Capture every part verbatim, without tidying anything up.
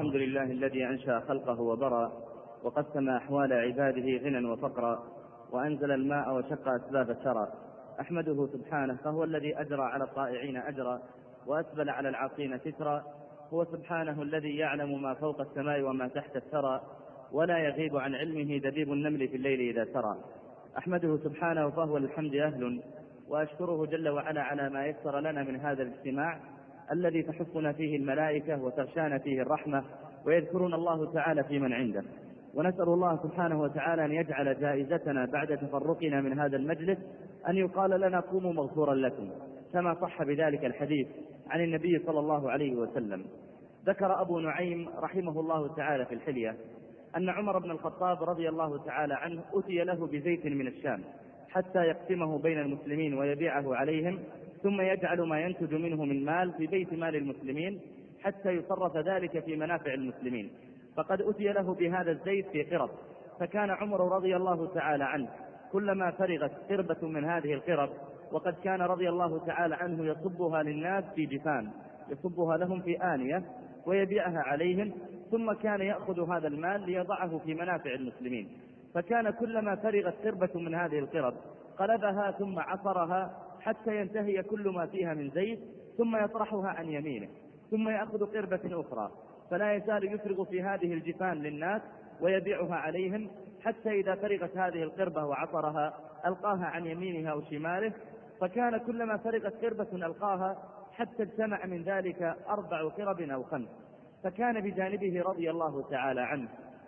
الحمد لله الذي أنشأ خلقه وبرى وقسم أحوال عباده غنى وفقرا وأنزل الماء وشق أسباب الثرى. أحمده سبحانه فهو الذي أجرى على الطائعين أجرا وأسبل على العاصين سترا. هو سبحانه الذي يعلم ما فوق السماء وما تحت الثرى ولا يغيب عن علمه دبيب النمل في الليل إذا سرى. أحمده سبحانه فهو للحمد أهل وأشكره جل وعلا على ما يسر لنا من هذا الاجتماع الذي تحفنا فيه الملائكة وتغشانا فيه الرحمة ويذكرون الله تعالى في من عنده. ونسأل الله سبحانه وتعالى أن يجعل جائزتنا بعد تفرقنا من هذا المجلس أن يقال لنا قوموا مغفورا لكم، كما صح بذلك الحديث عن النبي صلى الله عليه وسلم. ذكر أبو نعيم رحمه الله تعالى في الحلية أن عمر بن الخطاب رضي الله تعالى عنه أتي له بزيت من الشام حتى يقسمه بين المسلمين ويبيعه عليهم، ثم يجعل ما ينتج منه من مال في بيت مال المسلمين حتى يصرف ذلك في منافع المسلمين. فقد أتي له بهذا الزيت في قرب، فكان عمر رضي الله تعالى عنه كلما فرغت قربة من هذه القرب، وقد كان رضي الله تعالى عنه يصبها للناس في جفان، يصبها لهم في آنية ويبيعها عليهم، ثم كان يأخذ هذا المال ليضعه في منافع المسلمين. فكان كلما فرغت قربة من هذه القرب قلبها ثم عصرها حتى ينتهي كل ما فيها من زيت، ثم يطرحها عن يمينه، ثم يأخذ قربة أخرى، فلا يزال يفرغ في هذه الجفان للناس ويبيعها عليهم، حتى إذا فرغت هذه القربة وعصرها ألقاها عن يمينها أو شماله. فكان كلما فرغت قربة ألقاها حتى اجتمع من ذلك أربع قرب أو خمس. فكان بجانبه رضي الله تعالى عنه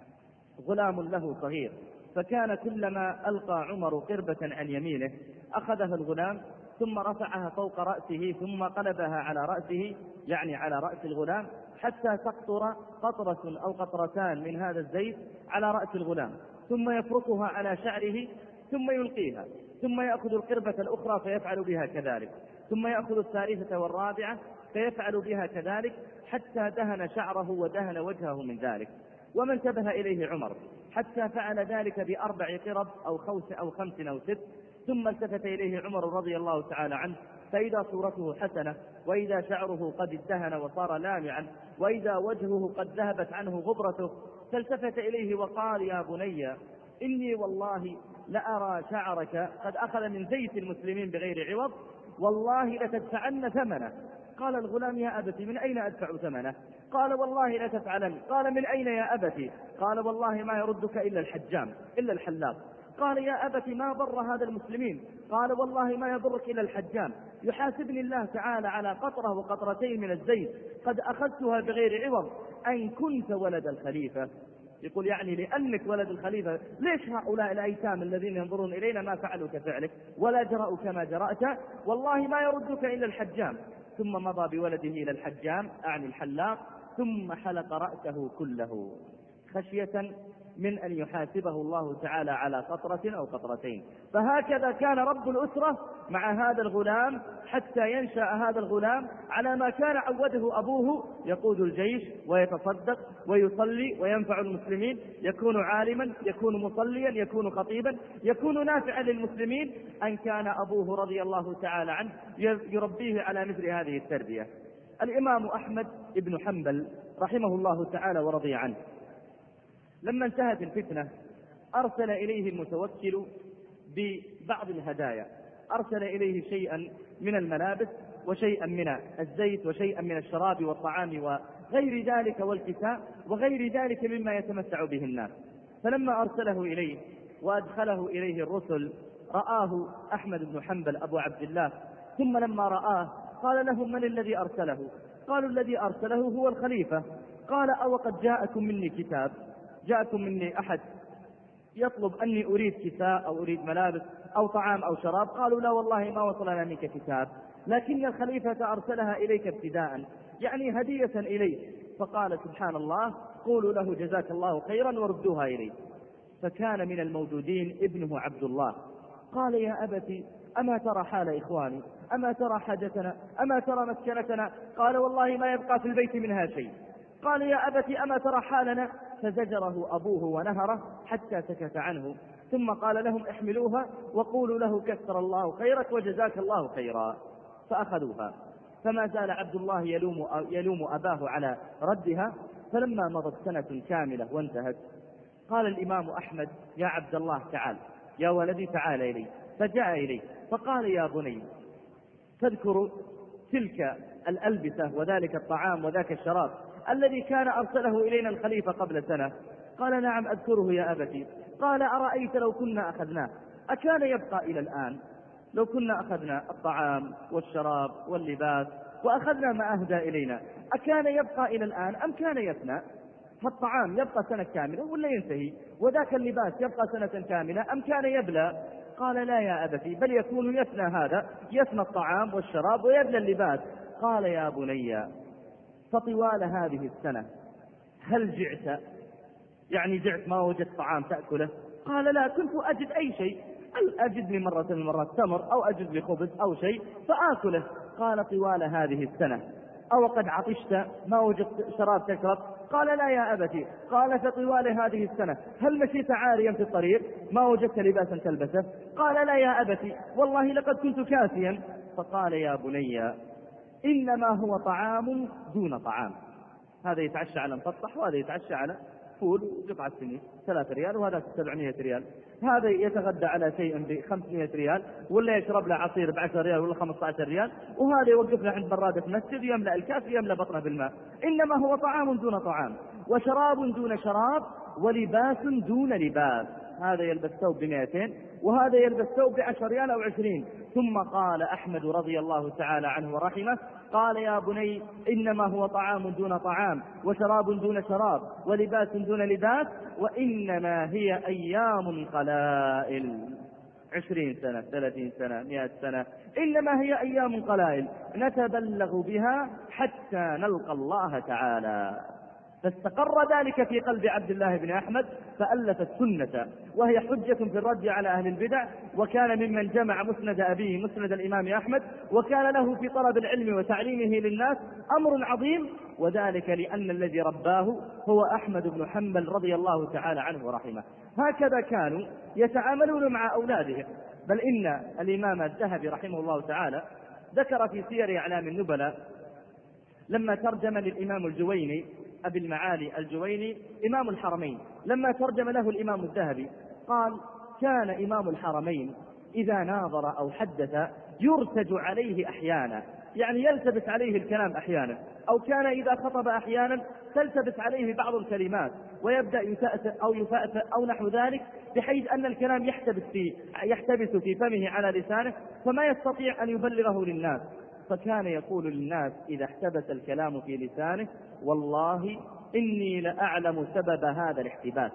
غلام له صغير، فكان كلما ألقى عمر قربة عن يمينه أخذها الغلام ثم رفعها فوق رأسه ثم قلبها على رأسه، يعني على رأس الغلام، حتى تقطر قطرة أو قطرتان من هذا الزيت على رأس الغلام، ثم يفركها على شعره ثم يلقيها، ثم يأخذ القربة الأخرى فيفعل بها كذلك، ثم يأخذ الثالثة والرابعة فيفعل بها كذلك، حتى دهن شعره ودهن وجهه من ذلك. وما انتبه إليه عمر حتى فعل ذلك بأربع قرب أو خوس أو خمس أو ست، ثم التفت إليه عمر رضي الله تعالى عنه فإذا صورته حسنة، وإذا شعره قد ازدهن وصار لامعا، وإذا وجهه قد ذهبت عنه غبرته، فالتفت إليه وقال: يا بني، إني والله لأرى شعرك قد أخذ من زيت المسلمين بغير عوض، والله لتدفعن ثمنه. قال الغلام: يا أبتي، من أين أدفع ثمنه؟ قال: والله لتفعلن. قال: من أين يا أبتي؟ قال: والله ما يردك إلا الحجام، إلا الحلاق. قال: يا أبتي، ما ضر هذا المسلمين؟ قال: والله ما يضرك إلا الحجام، يحاسبني الله تعالى على قطرة وقطرتين من الزيت قد أخذتها بغير عوض، أن كنت ولد الخليفة. يقول يعني لأنك ولد الخليفة، ليش هؤلاء الأيتام الذين ينظرون إلينا ما فعلوا كفعلك ولا جرأوا كما جرأت؟ والله ما يردك إلا الحجام. ثم مضى بولده إلى الحجام، أعني الحلاق، ثم حلق رأسه كله خشية من أن يحاسبه الله تعالى على قطرة أو قطرتين. فهكذا كان رب الأسرة مع هذا الغلام حتى ينشأ هذا الغلام على ما كان عوده أبوه: يقود الجيش ويتصدق ويصلي وينفع المسلمين، يكون عالما، يكون مصليا، يكون خطيبا، يكون نافعا للمسلمين. أن كان أبوه رضي الله تعالى عنه يربيه على مثل هذه التربية. الإمام أحمد بن حنبل رحمه الله تعالى ورضي عنه لما انتهت الفتنة أرسل إليه المتوكل ببعض الهدايا، أرسل إليه شيئا من الملابس وشيئا من الزيت وشيئا من الشراب والطعام وغير ذلك والكساء وغير ذلك مما يتمتع به الناس. فلما أرسله إليه وأدخله إليه الرسل رآه أحمد بن حنبل أبو عبد الله، ثم لما رآه قال لهم: من الذي أرسله؟ قالوا: الذي أرسله هو الخليفة. قال: أو قد جاءكم مني كتاب؟ جاءكم مني أحد يطلب أني أريد كساء أو أريد ملابس أو طعام أو شراب؟ قالوا: لا والله ما وصلنا منك كتاب، لكن الخليفة أرسلها إليك ابتداء، يعني هدية إليك. فقال: سبحان الله، قولوا له جزاك الله خيرا وردوها إليه. فكان من الموجودين ابنه عبد الله. قال: يا أبتي، أما ترى حال إخواني؟ أما ترى حاجتنا؟ أما ترى مسكنتنا؟ قال: والله ما يبقى في البيت منها شيء. قال: يا أبتي، أما ترى حالنا؟ فزجره أبوه ونهره حتى سكت عنه، ثم قال لهم: احملوها وقولوا له كثر الله خيرك وجزاك الله خيرا. فأخذوها فما زال عبد الله يلوم, يلوم أباه على ردها. فلما مضت سنة كاملة وانتهت قال الإمام أحمد: يا عبد الله تعال، يا ولدي تعال إلي. فجاء إلي فقال: يا بني، تذكر تلك الألبسة وذلك الطعام وذاك الشراب الذي كان أرسله إلينا الخليفة قبل سنة؟ قال: نعم أذكره يا أبتي. قال: أرأيت لو كنا أخذناه أكان يبقى إلى الآن؟ لو كنا أخذنا الطعام والشراب واللباس وأخذنا ما أهدى إلينا أكان يبقى إلى الآن أم كان يفنى؟ فالطعام يبقى سنة كاملة ولا ينتهي؟ وذاك اللباس يبقى سنة كاملة أم كان يبلى؟ قال: لا يا أبتي، بل يكون يفنى، هذا يفنى الطعام والشراب ويبلى اللباس. قال: يا بني، فطوال هذه السنة هل جعت؟ يعني جعت ما وجدت طعام تأكله؟ قال: لا، كنت أجد أي شيء، أجد لي مرة من مرات تمر أو أجد لي خبز أو شيء فآكله. قال: طوال هذه السنة أو قد عطشت ما وجدت شراب تشرب؟ قال: لا يا أبتي. قال: فطوال هذه السنة هل مشيت عاريا في الطريق ما وجدت لباسا تلبسه؟ قال: لا يا أبتي، والله لقد كنت كاسيا. فقال: يا بني، إنما هو طعام دون طعام. هذا يتعشى على مفطح وهذا يتعشى على فول وقطعة سمين ثلاثة ريال وهذا سبعمائة ريال. هذا يتغدى على شيء بخمسمائة ريال ولا يشرب له عصير بعشر ريال ولا خمسة عشر ريال، وهذا يوقف له عند برادة مسجد يملأ الكاس يملأ بطنه بالماء. إنما هو طعام دون طعام وشراب دون شراب ولباس دون لباس. هذا يلبس ثوب بمئتين وهذا يلبس ثوب بعشر ريال أو عشرين. ثم قال أحمد رضي الله تعالى عنه ورحمه: قال: يا بني، إنما هو طعام دون طعام وشراب دون شراب ولباس دون لباس، وإنما هي أيام قلائل. عشرين سنة، ثلاثين سنة، مئة سنة، إنما هي أيام قلائل نتبلغ بها حتى نلقى الله تعالى. فاستقر ذلك في قلب عبد الله بن أحمد فألف السنة، وهي حجة في الرد على أهل البدع، وكان ممن جمع مسند أبيه مسند الإمام أحمد، وكان له في طلب العلم وتعليمه للناس أمر عظيم، وذلك لأن الذي رباه هو أحمد بن حنبل رضي الله تعالى عنه ورحمه. هكذا كانوا يتعاملون مع أولادهم. بل إن الإمام الذهبي رحمه الله تعالى ذكر في سير أعلام النبلاء لما ترجم للإمام الجويني أبي المعالي الجويني إمام الحرمين، لما ترجم له الإمام الذهبي قال: كان إمام الحرمين إذا ناظر أو حدث يرتج عليه أحيانا، يعني يلتبس عليه الكلام أحيانا، أو كان إذا خطب أحيانا تلتبس عليه بعض الكلمات ويبدأ يتأثر أو يفأثر أو نحو ذلك، بحيث أن الكلام يحتبس في يحتبس في فمه على لسانه فما يستطيع أن يبلغه للناس. فكان يقول للناس إذا احتبس الكلام في لسانه: والله إني لأعلم سبب هذا الاحتباس،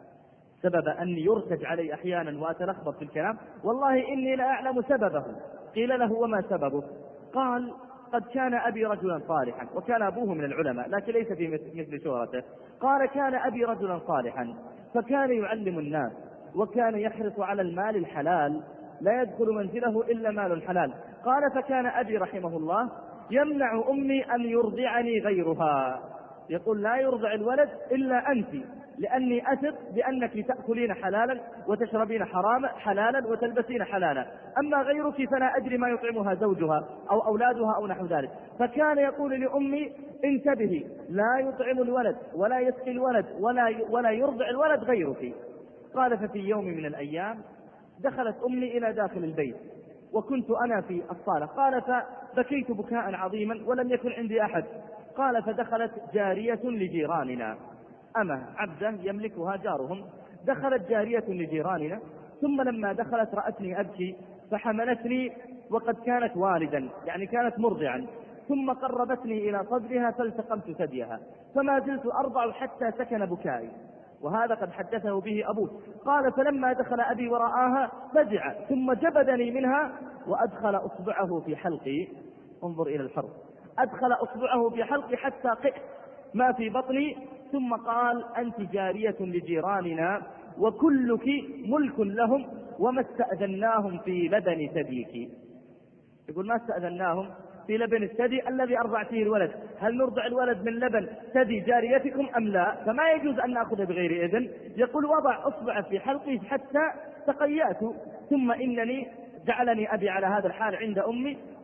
سبب أن يرتج علي أحيانا وأتلخبط في الكلام، والله إني لأعلم سببه. قيل له: وما سببه؟ قال: قد كان أبي رجلا صالحا، وكان أبوه من العلماء لكن ليس في مثل شهرته. قال: كان أبي رجلا صالحا فكان يعلم الناس وكان يحرص على المال الحلال، لا يدخل منزله إلا مال حلال. قال: فكان أبي رحمه الله يمنع أمي أن يرضعني غيرها، يقول: لا يرضع الولد إلا أنت، لأني أثق بأنك تأكلين حلالا وتشربين حراما حلالا وتلبسين حلالا، أما غيرك فلا أدري ما يطعمها زوجها أو أولادها أو نحو ذلك. فكان يقول لأمي: انتبهي، لا يطعم الولد ولا يسقي الولد ولا ولا يرضع الولد غيرك. قال: ففي يوم من الأيام دخلت أمي إلى داخل البيت وكنت أنا في الصالة. قال: فبكيت بكاء عظيما ولم يكن عندي أحد. قال: فدخلت جارية لجيراننا، أما عبدة يملكها جارهم، دخلت جارية لجيراننا، ثم لما دخلت رأتني أبكي فحملتني وقد كانت والدا، يعني كانت مرضعا، ثم قربتني إلى صدرها فالتقمت ثديها، فما زلت أرضع حتى سكن بكائي. وهذا قد حدثه به أبوه. قال: فلما دخل أبي ورآها فزع ثم جبدني منها وأدخل أصبعه في حلقي. انظر إلى الفرق، أدخل أصبعه في حلقي حتى قئت ما في بطني، ثم قال: أنت جارية لجيراننا وكلك ملك لهم وما استأذناهم في لبن ثديك. يقول: ما استأذناهم في لبن الثدي الذي أرضعته الولد، هل نرضع الولد من لبن ثدي جاريتكم أم لا؟ فما يجوز أن نأخذ بغير إذن. يقول: وضع أصبع في حلقي حتى تقيأت، ثم إنني جعلني أبي على هذا الحال عند أمي.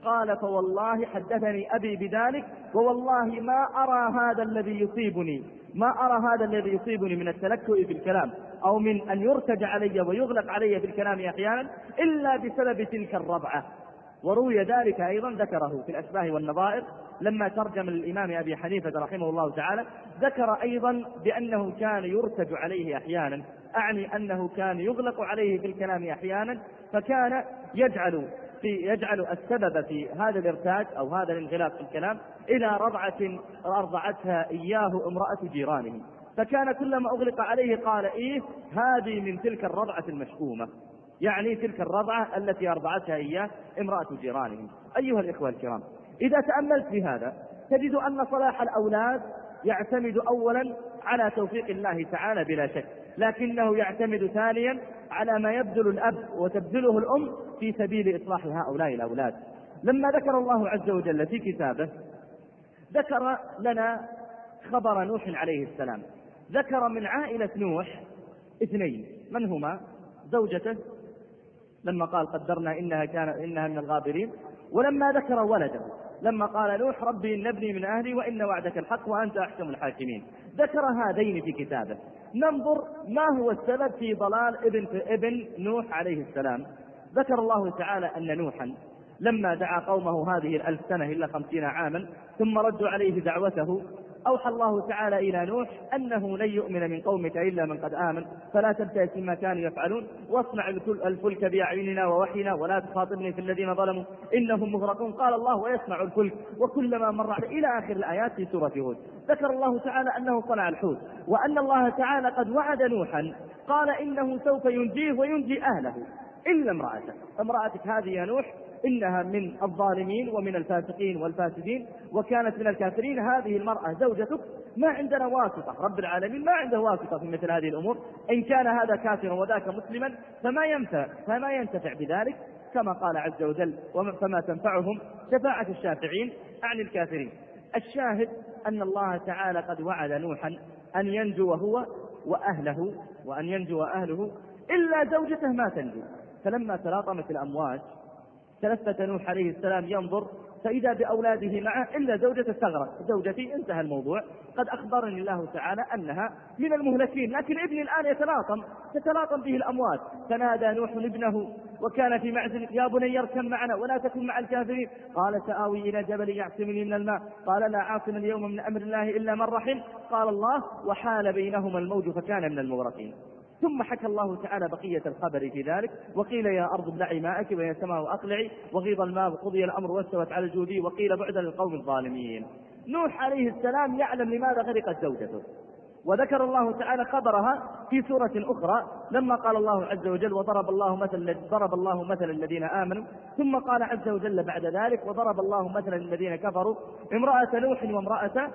قال فوالله حدثني أبي بذلك، ووالله ما أرى هذا الذي يصيبني ما أرى هذا الذي يصيبني من التلكؤ في الكلام أو من أن يرتج علي ويغلق علي في الكلام أحيانا إلا بسبب تلك الرضعة. وروي ذلك أيضا ذكره في الأشباه والنظائر لما ترجم الإمام أبي حنيفة رحمه الله تعالى، ذكر أيضا بأنه كان يرتج عليه أحيانا، أعني أنه كان يغلق عليه في الكلام أحيانا، فكان يجعل في يجعل السبب في هذا الارتاج أو هذا الانغلاق في الكلام إلى رضعة أرضعتها إياه امرأة جيرانه، فكان كلما أغلق عليه قال إيه هذه من تلك الرضعة المشؤومة، يعني تلك الرضعة التي أرضعتها إياه امرأة جيرانه. أيها الإخوة الكرام، إذا تأملت في هذا تجد أن صلاح الأولاد يعتمد أولا على توفيق الله تعالى بلا شك، لكنه يعتمد ثانيا على ما يبذل الأب وتبذله الأم في سبيل إصلاح هؤلاء الأولاد. لما ذكر الله عز وجل في كتابه ذكر لنا خبر نوح عليه السلام، ذكر من عائلة نوح اثنين، من هما؟ زوجته لما قال قدرنا إنها, كان إنها من الغابرين، ولما ذكر ولده لما قال نوح ربي إن ابني من أهلي وإن وعدك الحق وأنت أحكم الحاكمين. ذكر هذين في كتابه. ننظر ما هو السبب في ضلال ابن, ابن نوح عليه السلام. ذكر الله تعالى أن نوحا لما دعا قومه هذه الألف سنة إلا خمسين عاما ثم ردوا عليه دعوته، أوحى الله تعالى إلى نوح أنه لن يؤمن من قومك إلا من قد آمن فلا تبتئس مما كانوا يفعلون واصنع الفلك بأعيننا ووحينا ولا تخاطبني في الذين ظلموا إنهم مغرقون. قال الله ويصنع الفلك وكلما مر عليه إلى آخر الآيات في سورة هود. ذكر الله تعالى أنه صنع الحوت، وأن الله تعالى قد وعد نوحا قال إنه سوف ينجيه وينجي أهله إلا امرأته. امرأتك هذه يا نوح إنها من الظالمين ومن الفاسقين والفاسدين وكانت من الكافرين. هذه المرأة زوجتك ما عندنا واسطة، رب العالمين ما عنده واسطة في مثل هذه الأمور، إن كان هذا كافرا وذاك مسلما فما ينفع, فما ينتفع بذلك، كما قال عز وجل فما تنفعهم شفاعة الشافعين عن الكافرين. الشاهد أن الله تعالى قد وعد نوحا أن ينجو هو وأهله وأن ينجو أهله إلا زوجته ما تنجو. فلما تلاطمت الأمواج تلفت نوح عليه السلام ينظر فإذا بأولاده معه إلا زوجته تغرق. زوجتي انتهى الموضوع، قد أخبرني الله تعالى أنها من المهلكين، لكن ابني الآن يتلاطم تتلاطم به الأمواج. فنادى نوح ابنه وكان في معزل يا بني اركب معنا ولا تكن مع الكافرين قال سآوي إلى جبل يعصمني من الماء قال لا عاصم اليوم من أمر الله إلا من رحم قال الله وحال بينهما الموج فكان من المغرقين. ثم حكى الله تعالى بقية الخبر في ذلك وقيل يا أرض ابلعي ماءك ويا سماء أقلعي وغيض الماء وقضي الأمر واستوت على الجودي وقيل بعدا للقوم الظالمين. نوح عليه السلام يعلم لماذا غرقت زوجته، وذكر الله تعالى خبرها في سورة أخرى لما قال الله عز وجل وضرب الله مثل ضرب الله مثل الذين آمنوا، ثم قال عز وجل بعد ذلك وضرب الله مثل الذين كفروا امرأة نوح وامرأة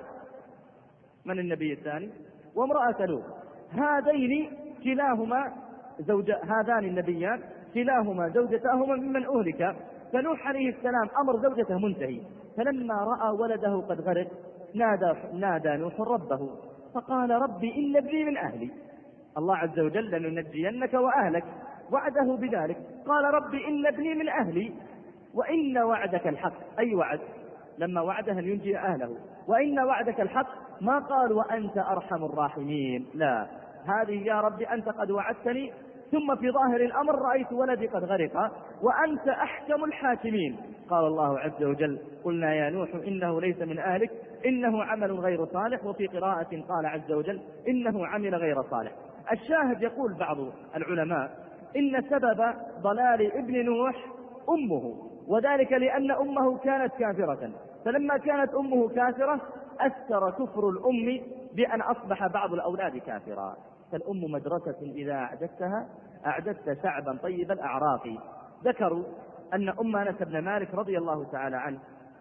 من النبي الثاني وامرأة لوط هذين كلاهما زوج هذان النبيان كلاهما زوجتاهما ممن أهلك. فنوح عليه السلام أمر زوجته منتهي، فلما رأى ولده قد غرق نادى, نادى نوح ربه فقال ربي إن ابني من أهلي. الله عز وجل لننجينك وأهلك وعده بذلك. قال ربي إن ابني من أهلي وإن وعدك الحق، أي وعد؟ لما وعده أن ينجي أهله. وإن وعدك الحق ما قال وأنت أرحم الراحمين، لا، هذه يا ربي أنت قد وعدتني ثم في ظاهر الأمر رأيت ولدي قد غرق وأنت أحكم الحاكمين. قال الله عز وجل قلنا يا نوح إنه ليس من أهلك إنه عمل غير صالح، وفي قراءة قال عز وجل إنه عمل غير صالح. الشاهد يقول بعض العلماء إن سبب ضلال ابن نوح أمه، وذلك لأن أمه كانت كافرة، فلما كانت أمه كافرة أثر كفر الأم بأن أصبح بعض الأولاد كافرا. فالأم مدرسة إذا أعددتها أعددت شعبا طيب الأعراق. ذكروا أن أم أنس بن مالك رضي الله تعالى عنه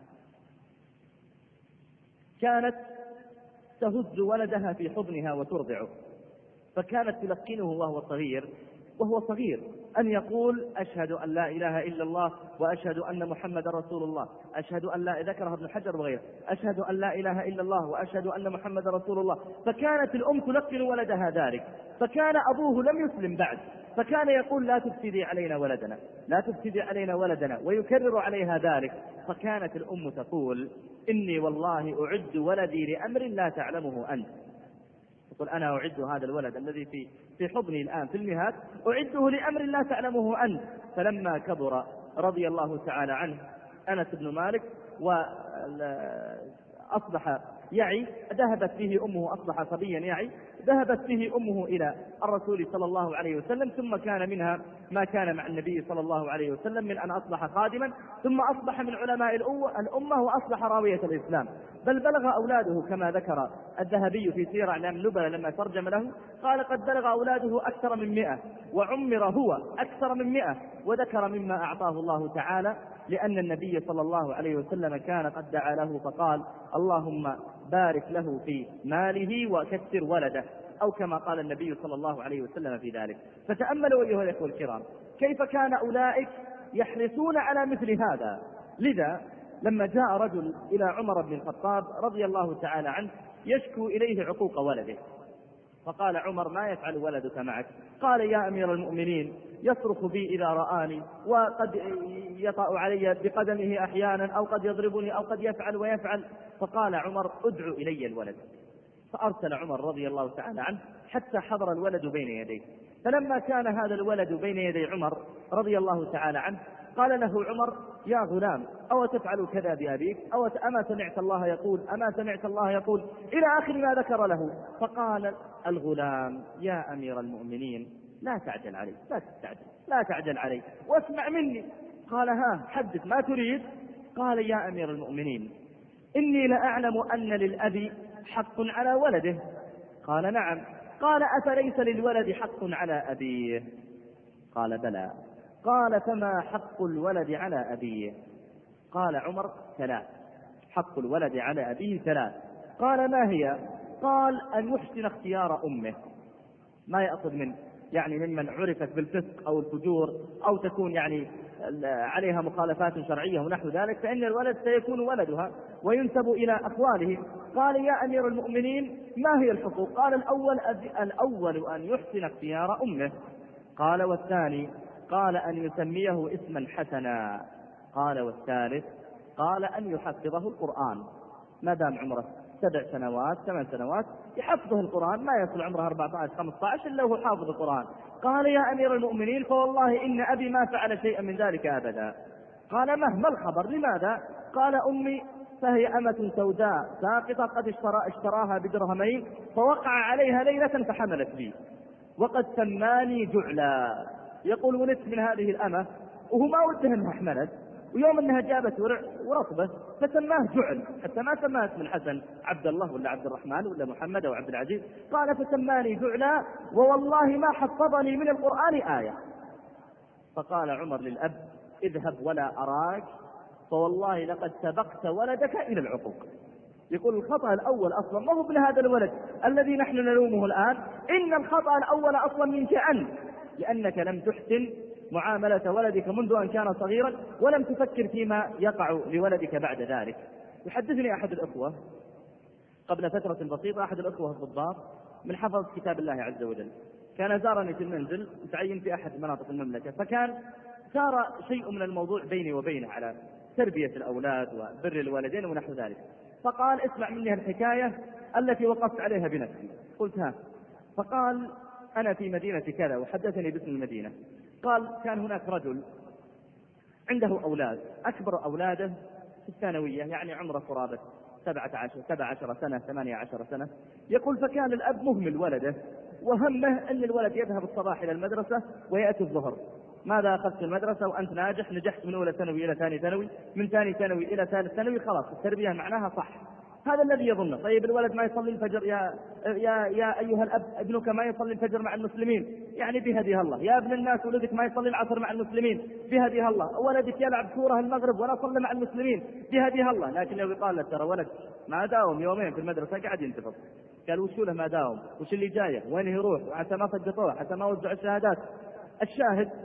كانت تهز ولدها في حضنها وترضعه، فكانت تلقنه وهو صغير وهو صغير أن يقول أشهد أن لا إله إلا الله وأشهد أن محمد رسول الله، أشهد أن لا، ذكرها ابن حجر وغيره، أشهد أن لا إله إلا الله وأشهد أن محمد رسول الله. فكانت الأم تلقن ولدها ذلك، فكان أبوه لم يسلم بعد، فكان يقول لا تفسدي علينا ولدنا، لا تفسدي علينا ولدنا، ويكرر عليها ذلك. فكانت الأم تقول إني والله أعد ولدي لأمر لا تعلمه أنت. تقول أنا أعد هذا الولد الذي في في حضني الآن في المهاد، أعده لأمر لا تعلمه أنت. فلما كبر رضي الله تعالى عنه أنس بن مالك وأصبح يعي، ذهبت به أمه، أصبح صبيا يعي، ذهبت به أمه إلى الرسول صلى الله عليه وسلم، ثم كان منها ما كان مع النبي صلى الله عليه وسلم من أن أصبح خادما، ثم أصبح من علماء الأمة وأصبح راوية الإسلام. بل بلغ أولاده كما ذكر الذهبي في سير أعلام النبلة لما ترجم له، قال قد بلغ أولاده أكثر من مئة وعمر هو أكثر من مئة. وذكر مما أعطاه الله تعالى، لأن النبي صلى الله عليه وسلم كان قد دعا له فقال اللهم بارك له في ماله وكثر ولده، أو كما قال النبي صلى الله عليه وسلم في ذلك. فتأملوا أيها الأخوة الكرام كيف كان أولئك يحرصون على مثل هذا. لذا لما جاء رجل إلى عمر بن الخطاب رضي الله تعالى عنه يشكو إليه عقوق ولده، فقال عمر ما يفعل ولدك معك؟ قال يا أمير المؤمنين يصرخ بي إذا رآني، وقد يطأ علي بقدمه أحيانا، أو قد يضربني، أو قد يفعل ويفعل. فقال عمر ادعو إلي الولد. فأرسل عمر رضي الله تعالى عنه حتى حضر الولد بين يديه. فلما كان هذا الولد بين يدي عمر رضي الله تعالى عنه قال له عمر يا غلام أو تفعل كذا بأبيك، أو أما سمعت الله يقول، أما سمعت الله يقول، إلى آخر ما ذكر له. فقال الغلام يا أمير المؤمنين لا تعجل علي، لا تستعجل، لا تعجل علي واسمع مني. قال ها حدث ما تريد. قال يا أمير المؤمنين إني لأعلم أن للأب حق على ولده. قال نعم. قال أفليس للولد حق على أبيه؟ قال بلى. قال فما حق الولد على أبيه؟ قال عمر ثلاث، حق الولد على أبيه ثلاث. قال ما هي؟ قال أن يحسن اختيار أمه، ما يأخذ من يعني ممن عرفت بالفسق أو الفجور أو تكون يعني عليها مخالفات شرعية ونحو ذلك، فإن الولد سيكون ولدها وينسب إلى أخواله. قال يا أمير المؤمنين ما هي الحقوق؟ قال الأول الأول أن يحسن اختيار أمه. قال والثاني؟ قال أن يسميه اسما حسنا. قال والثالث؟ قال أن يحفظه القرآن، ما دام عمره سبع سنوات ثمان سنوات يحفظه القرآن، ما يصل عمره أربعة عشر خمسة عشر إلا هو حافظ القرآن. قال يا أمير المؤمنين فوالله إن أبي ما فعل شيئا من ذلك أبدا. قال مهما الخبر؟ لماذا؟ قال أمي فهي أمة سوداء ساقطة قد اشترى اشتراها بدرهمين فوقع عليها ليلة فحملت بي، وقد سماني جعلا. يقول ونت من هذه الأمة وهو ما وده انها حملت، ويوم انها جابت ورطبه فسماه جعل، حتى ما سماه اسم الحسن عبد الله ولا عبد الرحمن ولا محمد او عبد العزيز. قال فسماني جعلا ووالله ما حفظني من القرآن آية. فقال عمر للأب اذهب ولا أراك، فوالله لقد سبقت ولدك إلى العقوق. يقول الخطأ الأول أصلا ما هو ابن هذا الولد الذي نحن نلومه الآن، إن الخطأ الأول أصلا منك أنت، لأنك لم تحسن معاملة ولدك منذ أن كان صغيرا، ولم تفكر فيما يقع لولدك بعد ذلك. يحدثني أحد الأخوة قبل فترة بسيطة، أحد الأخوة الضباط من حفظ كتاب الله عز وجل، كان زارني في المنزل، متعين في أحد مناطق المملكة، فكان صار شيء من الموضوع بيني وبينه على تربية الأولاد وبر الوالدين ونحو ذلك. فقال اسمع مني الحكاية التي وقفت عليها بنفسي. قلت ها؟ فقال أنا في مدينة كذا، وحدثني باسم المدينة. قال كان هناك رجل عنده أولاد، أكبر أولاده في الثانوية، يعني عمره قرابة سبعة عشر سبع عشر سنة ثمانية عشر سنة. يقول فكان الأب مهمل ولده، وهمه أن الولد يذهب الصباح إلى المدرسة ويأتي الظهر. ماذا أخذت المدرسة وأنت ناجح؟ نجحت من أولى ثانوي إلى ثاني ثانوي، من ثاني ثانوي إلى ثالث ثانوي، خلاص التربية معناها صح. هذا الذي يظنه. طيب الولد ما يصلي الفجر، يا يا يا أيها الأب ابنك ما يصلي الفجر مع المسلمين، يعني بهديها الله. يا ابن الناس ولدك ما يصلي العصر مع المسلمين، بهديها الله. ولدك يلعب كورة المغرب ولا صلى مع المسلمين، بهديها الله. لكن لو يقال له ترى ولد ما داوم يومين في المدرسة قاعد ينتفض، قال وشو له ما داوم، وش اللي جايه، وين يروح، وحتى ما صدقوه، حتى ما وزع الشهادات. الشاهد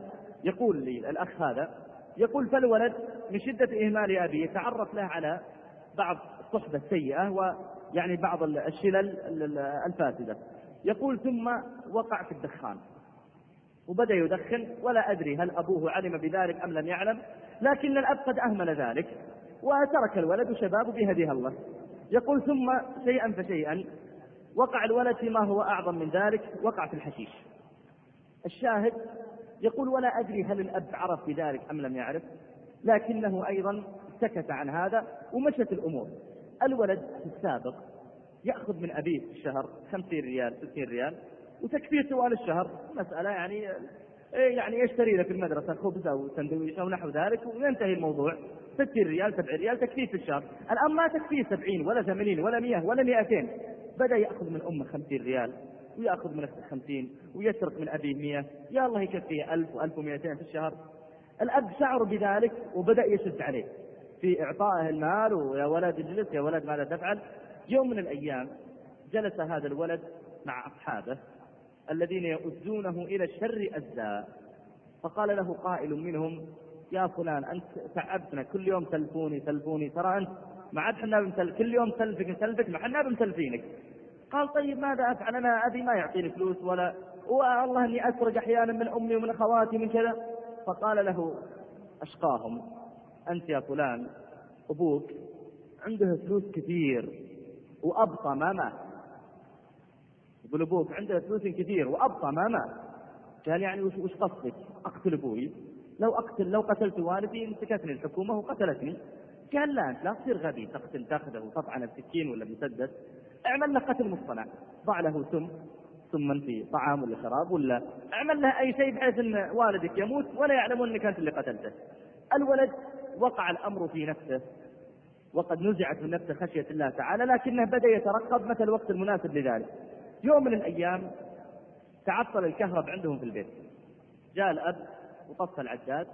يقول لي الأخ هذا، يقول فالولد من شدة إهمال أبيه تعرف له على بعض الصحبة السيئة ويعني بعض الشلل الفاسدة. يقول ثم وقع في الدخان وبدأ يدخن، ولا أدري هل أبوه علم بذلك أم لم يعلم، لكن الأب قد أهمل ذلك وترك الولد شبابه بهديها الله. يقول ثم شيئا فشيئا وقع الولد فيما هو أعظم من ذلك، وقع في الحشيش. الشاهد يقول ولا أدري هل الأب عرف بذلك أم لم يعرف، لكنه أيضا سكت عن هذا ومشت الأمور. الولد في السابق يأخذ من أبيه في الشهر خمسين ريال ستين ريال وتكفيه طوال الشهر، مسألة يعني يعني يشتري له في المدرسة خبز أو سندويش أو نحو ذلك وينتهي الموضوع. ستين ريال سبعين ريال تكفيه في الشهر. الآن ما تكفيه سبعين ولا ثمانين ولا مئة ولا مئتين، بدأ يأخذ من أمه خمسين ريال ويأخذ من أخته خمسين ويسرق من أبيه مئة، يا الله يكفيه ألف وألف ومئتين في الشهر. الأب شعر بذلك وبدأ يشد عليه في إعطائه المال، ويا ولد اجلس يا ولد ماذا تفعل. يوم من الأيام جلس هذا الولد مع أصحابه الذين يؤذونه إلى الشر أزا، فقال له قائل منهم يا فلان أنت تعبتنا كل يوم تلفوني تلفوني ترى أنت ما عاد حنا بمتل كل يوم تلفك تلفك ما حنا بمتلفينك. قال طيب ماذا أفعل أنا أبي ما يعطيني فلوس ولا والله إني أسرق أحيانا من أمي ومن أخواتي من كذا. فقال له أشقاهم أنت يا فلان أبوك عنده فلوس كثير وأبطى ما مات. يقول أبوك عنده فلوس كثير وأبطى ما مات. قال يعني وش, وش قصدك؟ أقتل أبوي؟ لو أقتل لو قتلت والدي مسكتني الحكومة وقتلتني. قال لا أنت لا تصير غبي تقتل تأخذه وتطعنه بسكين ولا بمسدس، اعمل له قتل مصطنع، ضع له سم سما في طعام ولا شراب ولا اعمل له أي شيء بحيث أن والدك يموت ولا يعلمون أنك أنت اللي قتلته. الولد وقع الأمر في نفسه وقد نزعت من نفسه خشية الله تعالى، لكنه بدأ يترقب متى الوقت المناسب لذلك. يوم من الأيام تعطل الكهرب عندهم في البيت، جاء الأب وطفى العداد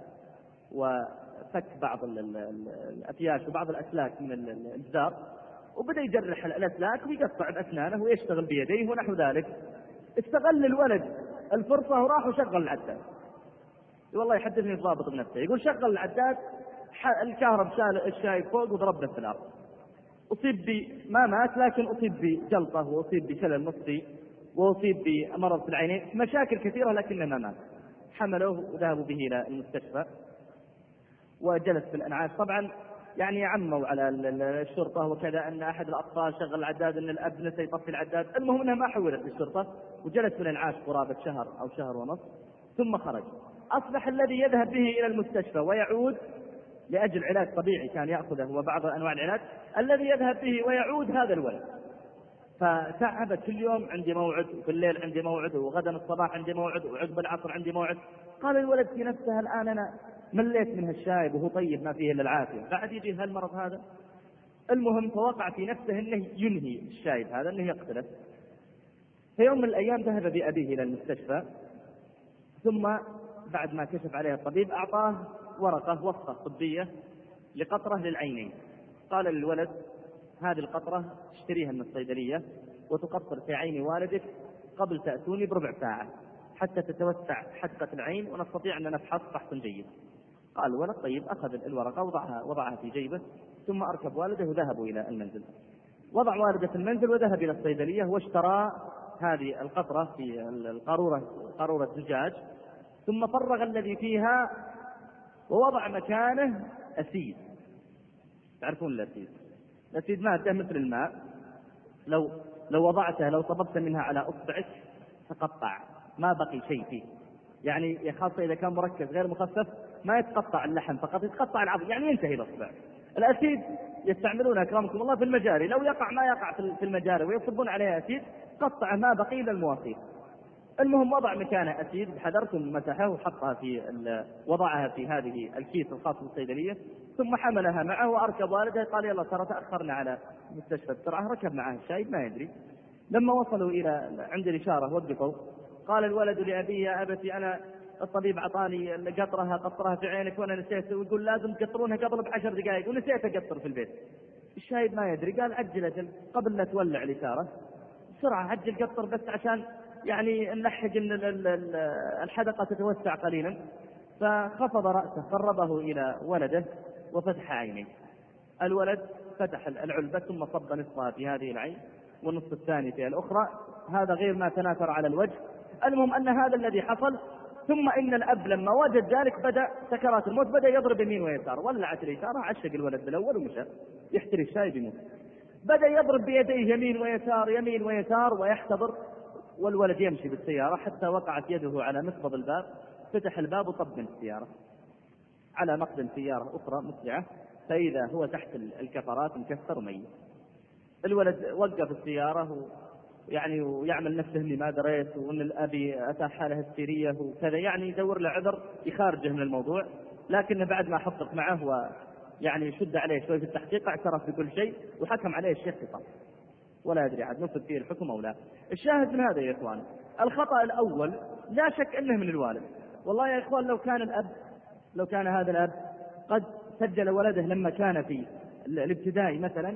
وفك بعض الأفياش وبعض الأسلاك من الجدار وبدأ يجرح الأسلاك ويقطع بأسنانه ويشتغل بيديه ونحو ذلك. استغل الولد الفرصة وراح وشغل العداد. والله يحدثني الضابط بنفسه يقول شغل العداد، الكهرب شال الشاي فوق وضربه في الأرض، أصيب ب ما مات لكن أصيب بجلطة وأصيب بشلل نصفي وأصيب بمرض في العينين، مشاكل كثيرة لكنه ما مات. حملوه وذهبوا به إلى المستشفى وجلس في الأنعاش. طبعا يعني عموا على الشرطة وكذا أن أحد الأطفال شغل العداد أن الأب نسى يطفي العداد. المهم أنها ما حولت للشرطة وجلس في الأنعاش قرابة شهر أو شهر ونصف ثم خرج. أصبح الذي يذهب به إلى المستشفى ويعود لأجل علاج طبيعي كان يأخذه وبعض أنواع العلاج، الذي يذهب به ويعود هذا الولد. فتعب كل يوم عندي موعد وفي الليل عندي موعد وغدا الصباح عندي موعد وعقب العصر عندي موعد. قال الولد في نفسه الآن أنا مليت من هالشايب وهو طيب ما فيه إلا العافية، بعد يجي هالمرض هذا. المهم فوقع في نفسه أنه ينهي الشايب هذا أنه يقتله. في يوم من الأيام ذهب بأبيه إلى المستشفى، ثم بعد ما كشف عليه الطبيب أعطاه ورقة وصفة طبية لقطرة للعينين. قال للولد هذه القطرة اشتريها من الصيدلية وتقطر في عين والدك قبل تأتوني بربع ساعة حتى تتوسع حدقة العين ونستطيع أن نفحص فحصا جيد. قال الولد طيب، أخذ الورقة وضعها, وضعها في جيبه ثم أركب والده وذهبوا إلى المنزل. وضع والده في المنزل وذهب إلى الصيدلية واشترى هذه القطرة في القارورة قارورة زجاج، ثم فرغ الذي فيها ووضع مكانه أسيد. تعرفون الأسيد؟ الأسيد مادة مثل الماء، لو لو وضعته لو صببت منها على أصبعك تقطع ما بقي شيء فيه، يعني خاصة إذا كان مركز غير مخفف ما يتقطع اللحم فقط يتقطع العظم، يعني ينتهي الأصبع. الأسيد يستعملونه أكرمكم الله في المجاري، لو يقع ما يقع في المجاري ويصبون عليه أسيد قطع ما بقي إلا المواصيل. المهم وضع مكانه أسيد بحذر ثم مسحه وحطها في وضعها في هذه الكيس الخاص بالصيدلية، ثم حملها معه وأركب والده. قال يلا ترى تأخرنا على المستشفى بسرعة، ركب معه الشايب ما يدري. لما وصلوا إلى عند الإشارة وقفوا، قال الولد لأبيه يا أبتي أنا الطبيب أعطاني قطرها قطرها في عينك وأنا نسيت، ويقول لازم تقطرونها قبل بعشر دقائق ونسيت أقطر في البيت. الشايب ما يدري، قال عجل أجل قبل لا تولع الإشارة بسرعة عجل قطر بس عشان يعني نلحق ان الحدقة تتوسع قليلا. فخفض رأسه قربه إلى ولده وفتح عينيه. الولد فتح العلبة ثم صب نصفها في هذه العين والنصف الثاني في الأخرى، هذا غير ما تناثر على الوجه. المهم أن هذا الذي حصل. ثم إن الأب لما وجد ذلك بدأ سكرات الموت، بدأ يضرب يمين ويسار، ولعت الإشارة، عشق الولد بالأول ومشى يحتري الشاي بموت. بدأ يضرب بيديه يمين ويسار يمين ويسار ويحتضر، والولد يمشي بالسيارة حتى وقعت يده على مقبض الباب، فتح الباب وطب من السيارة على مقدم سيارة أخرى مسرعة، فإذا هو تحت الكفرات مكسر وميت. الولد وقف السيارة يعني ويعمل نفسه اني ما دريت وان الابي اتى حاله هستيريه وكذا، يعني يدور له عذر يخارجه من الموضوع. لكن بعد ما حقق معه ويعني شد عليه شوي في التحقيق اعترف بكل شيء وحكم عليه الشيخ خطأ، ولا يدري عاد نفذ فيه الحكم او لا. الشاهد من هذا يا اخوان، الخطأ الاول لا شك انه من الوالد. والله يا اخوان لو كان الاب لو كان هذا الاب قد سجل ولده لما كان في الابتدائي مثلا،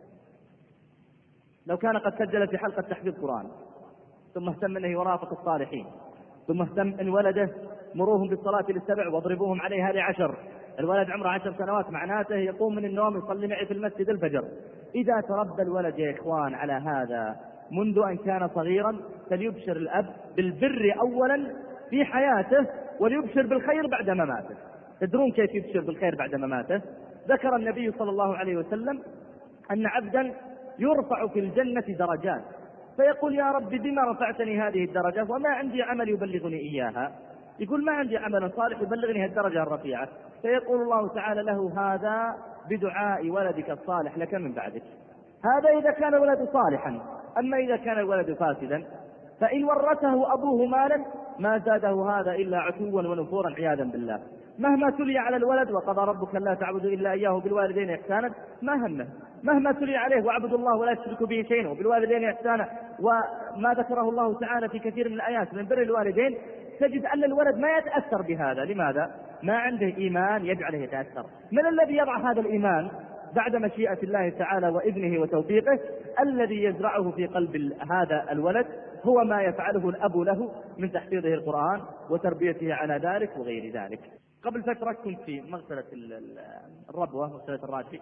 لو كان قد سجل في حلقة تحفيظ قرآن، ثم اهتم انه يرافق الصالحين، ثم اهتم ان ولده مروهم بالصلاة للسبع واضربوهم عليها لعشر، الولد عمره عشر سنوات معناته يقوم من النوم يصلي معي في المسجد الفجر. إذا تربى الولد يا إخوان على هذا منذ أن كان صغيرا فليبشر الأب بالبر أولا في حياته وليبشر بالخير بعد مماته. تدرون كيف يبشر بالخير بعد مماته؟ ذكر النبي صلى الله عليه وسلم أن عبدا يرفع في الجنة درجات، فيقول يا رب بما رفعتني هذه الدرجة وما عندي عمل يبلغني إياها، يقول ما عندي عمل صالح يبلغني الدرجة الرفيعة، فيقول الله تعالى له هذا بدعاء ولدك الصالح لك من بعدك. هذا إذا كان الولد صالحا. أما إذا كان الولد فاسدا فإن ورثه أبوه مالا ما زاده هذا إلا عتوا ونفورا عياذا بالله. مهما تلي على الولد وقضى ربك لا تعبدوا إلا إياه بالوالدين إحسانا، ما همه مهما تلي عليه واعبدوا الله ولا تشركوا به شيئا وبالوالدين إحسانا، وما ذكره الله تعالى في كثير من الآيات من بر الوالدين، تجد أن الولد ما يتأثر بهذا. لماذا؟ ما عنده إيمان يجعله يتأثر. من الذي يضع هذا الإيمان بعد مشيئة الله تعالى وإذنه وتوفيقه؟ الذي يزرعه في قلب هذا الولد هو ما يفعله الأب له من تحفيظه القرآن وتربيته على ذلك وغير ذلك. قبل فترة كنت في مغسلة الربوة، مغسلة الراجي،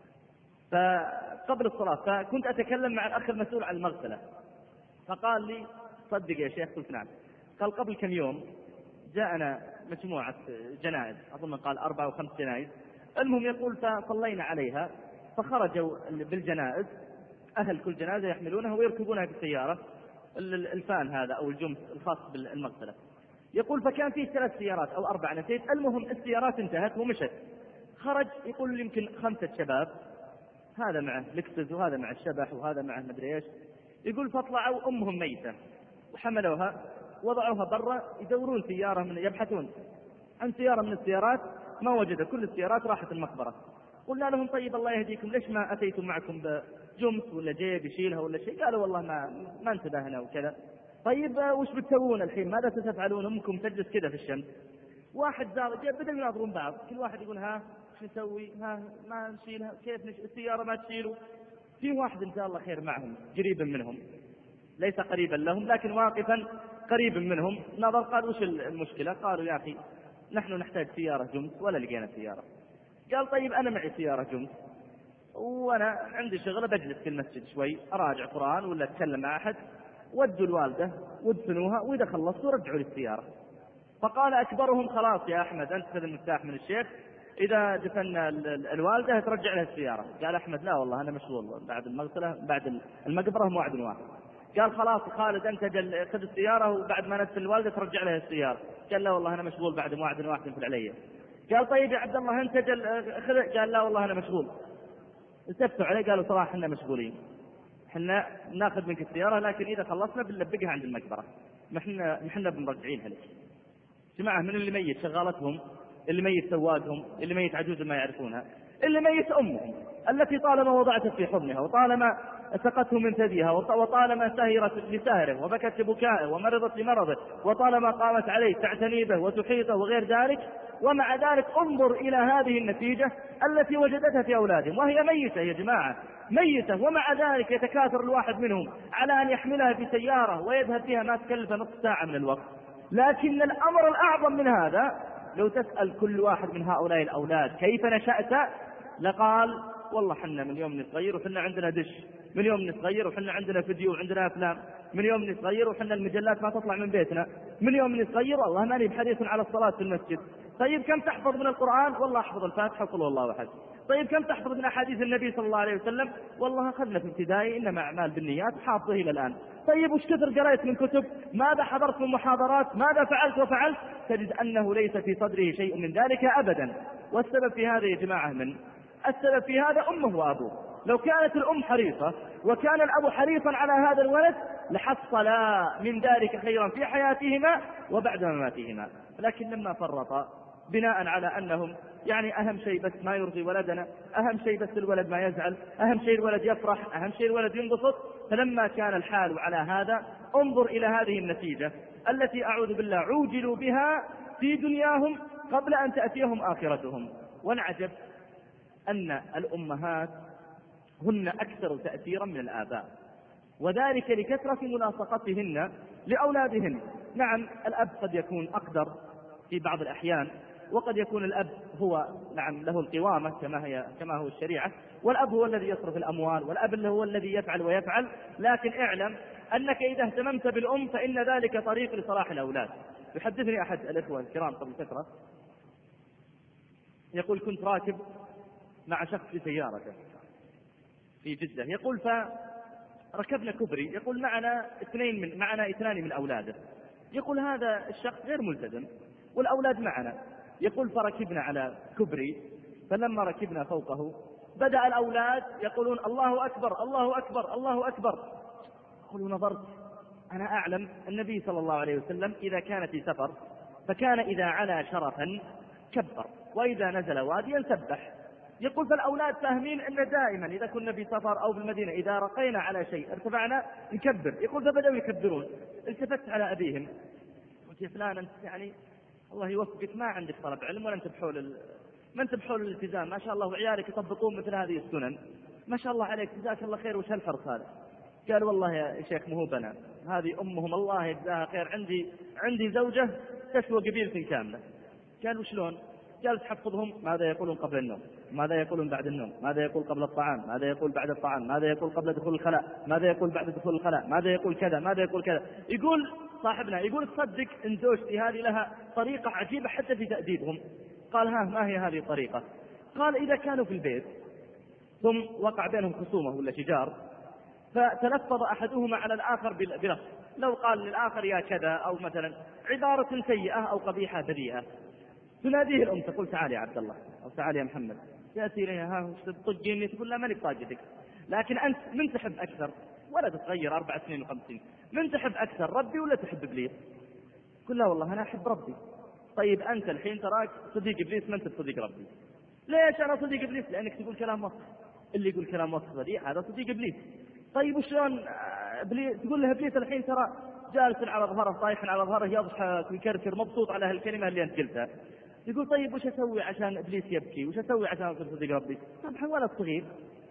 فقبل الصلاة فكنت أتكلم مع الأخ المسؤول عن المغسلة، فقال لي صدق يا شيخ؟ قلت نعم. قال قبل كم يوم جاءنا مجموعة جنائز، أظن قال أربع وخمس جنائز، المهم يقول فصلينا عليها، فخرجوا بالجنائز أهل كل جنازة يحملونها ويركبونها في السيارة الفان هذا أو الجمس الخاص بالمغسلة. يقول فكان فيه ثلاث سيارات أو أربع نسيت، المهم السيارات انتهت ومشت. خرج يقول يمكن خمسة شباب، هذا معه لكسز وهذا مع الشبح وهذا معه مدري ايش، يقول فاطلعوا أمهم ميتة وحملوها وضعوها برا يدورون سيارة من يبحثون عن سيارة من السيارات، ما وجد، كل السيارات راحت المقبرة. قلنا لهم طيب الله يهديكم ليش ما أتيتم معكم بجمس ولا جيب يشيلها ولا شيء؟ قالوا والله ما ما انتبهنا وكذا. طيب وش بتسوون الحين؟ ماذا ستفعلون؟ أمكم تجلس كذا في الشمس. واحد زار جيب بدل يناظرون بعض، كل واحد يقول ها شو نسوي؟ ها ما نشيلها كيف نش... السيارة ما تشيلوا. في واحد إن شاء الله خير معهم قريب منهم، ليس قريبا لهم لكن واقفا قريب منهم، نظر قال وش المشكلة؟ قالوا يا أخي نحن نحتاج سيارة جمس ولا لقينا سيارة. قال طيب أنا معي سيارة جمس وأنا عندي شغلة بجلس في المسجد شوي أراجع قرآن ولا أتكلم مع أحد، ودوا الوالدة وادفنوها وإذا خلصوا رجعوا للسيارة. فقال أكبرهم خلاص يا أحمد أنت خذ المفتاح من الشيخ، إذا دفنا الوالدة ترجع لها السيارة. قال أحمد لا والله أنا مشغول بعد المغسلة بعد المقبرة موعد واحد. قال خلاص خالد أنت جل خذ السيارة وبعد ما ندفن الوالدة ترجع لها السيارة. قال لا والله أنا مشغول بعد موعد واحد في العلية. قال طيب يا عبد الله أنت جل خذ. قال لا والله أنا مشغول. التفتوا عليه قالوا صراحة احنا مشغولين، احنا ناخذ منك السيارة لكن إذا خلصنا بنلبقها عند المقبرة، ما احنا ما احنا بنرجعينها لك. جماعة من اللي ميت شغالتهم، اللي ميت سواقهم، اللي ميت عجوز ما يعرفونها، اللي ميت أمهم التي طالما وضعته في حضنها وطالما سقته من ثديها وطالما سهرت لسهره وبكت لبكائه ومرضت لمرضه وطالما قامت عليه تعتني به وتحيطه وغير ذلك، ومع ذلك انظر إلى هذه النتيجة التي وجدتها في أولادهم وهي ميتة يا جماعة، ميتة، ومع ذلك يتكاثر الواحد منهم على أن يحملها في سيارة ويذهب فيها ما تكلف نصف ساعة من الوقت. لكن الأمر الأعظم من هذا لو تسأل كل واحد من هؤلاء الأولاد كيف نشأت لقال والله حنا من يوم نصغير وحنا عندنا دش، من يوم نصغير وحنا عندنا فيديو وعندنا أفلام، من يوم نصغير وحنا المجلات ما تطلع من بيتنا، من يوم نصغير والله ماني بحريص على الصلاة في المسجد. طيب كم تحفظ من القرآن؟ والله أحفظ الفاتحة وقل والله أحد. طيب كم تحفظ من أحاديث النبي صلى الله عليه وسلم؟ والله أخذنا في ابتدائي إنما أعمال بالنيات حافظه إلى الآن. طيب وش كثر قرأت من كتب؟ ماذا حضرت من محاضرات؟ ماذا فعلت وفعلت؟ تجد أنه ليس في صدره شيء من ذلك أبدا. والسبب في هذا يا جماعة من؟ السبب في هذا أمه وأبوه. لو كانت الأم حريصة وكان الأب حريصا على هذا الولد لحصلا من ذلك خيرا في حياتهما وبعد مماتهما، لكن لما فرطا بناء على أنهم يعني أهم شيء بس ما يرضي ولدنا، أهم شيء بس الولد ما يزعل، أهم شيء الولد يفرح، أهم شيء الولد ينبسط، فلما كان الحال على هذا انظر إلى هذه النتيجة التي أعوذ بالله عوجلوا بها في دنياهم قبل أن تأتيهم آخرتهم. والعجب أن الأمهات هن أكثر تأثيرا من الآباء، وذلك لكثرة ملاصقتهن لأولادهن. نعم الأب قد يكون أقدر في بعض الأحيان، وقد يكون الأب هو نعم له القوامة كما هي كما هو الشريعة، والأب هو الذي يصرف الأموال، والأب هو الذي يفعل ويفعل، لكن اعلم أنك إذا اهتممت بالأم فإن ذلك طريق لصلاح الأولاد. يحدثني أحد الإخوة الكرام قبل فترة يقول كنت راكب مع شخص في سيارته في جدة، يقول فركبنا كبري، يقول معنا اثنين من معنا اثنان من أولاده، يقول هذا الشخص غير ملتزم والأولاد معنا، يقول فركبنا على كبري، فلما ركبنا فوقه بدأ الأولاد يقولون الله أكبر الله أكبر الله أكبر. يقول نظرت أنا أعلم النبي صلى الله عليه وسلم إذا كان في سفر فكان إذا علا شرفا كبر وإذا نزل واديا سبح. يقول فالأولاد فاهمين أن دائما إذا كنا في سفر أو بالمدينة إذا رقينا على شيء ارتفعنا نكبر. يقول فبدأوا يكبرون. التفت على أبيهم قلت يا فلان أنت يعني الله يوفقك ما عندك طلب علم ولا انت بحول ال... ما انت بحول الالتزام ما شاء الله، وعيالك يطبقون مثل هذه السنن ما شاء الله عليك جزاك الله خير. وش هالحرص هذا؟ قال والله يا شيخ مو بنا هذه أمهم الله يجزاها خير، عندي عندي زوجة تسوى قبيلة كاملة. قال وشلون؟ قال تحفظهم ماذا يقولون قبل النوم، ماذا يقولون بعد النوم، ماذا يقول قبل الطعام، ماذا يقول بعد الطعام، ماذا يقول قبل دخول الخلاء، ماذا يقول بعد دخول الخلاء، ماذا يقول كذا، ماذا يقول كذا. يقول صاحبنا يقول تصدق إن زوجتي هذه لها طريقة عجيبة حتى في تأديبهم. قال ها ما هي هذه الطريقة؟ قال إذا كانوا في البيت ثم وقع بينهم خصومة ولا شجار فتلفظ أحدهما على الآخر بلفظ، لو قال للآخر يا كذا أو مثلا عبارة سيئة أو قبيحة بذيئة، تناديه الأم تقول تعالي يا عبد الله أو تعالي يا محمد، يأتي إليها ها تطجيني تقول لا ماني طاجتك، لكن أنت من تحب أكثر؟ ولا تتغير أربع سنين وخمسين، من تحب أكثر ربي ولا تحب إبليس؟ قل لا والله أنا أحب ربي. طيب أنت الحين تراك صديق إبليس ما أنت صديق ربي. ليش أنا صديق إبليس؟ لأنك تقول كلام وسخ، اللي يقول كلام وسخ ذريع هذا صديق إبليس. طيب وشلون تقول له إبليس الحين ترى جالس على ظهره طايح على ظهره يضحك ويكركر مبسوط على هالكلمة اللي أنت قلتها. يقول طيب وش أسوي عشان إبليس يبكي؟ وش أسوي عشان أصير صديق ربي؟ طبعا ولد صغير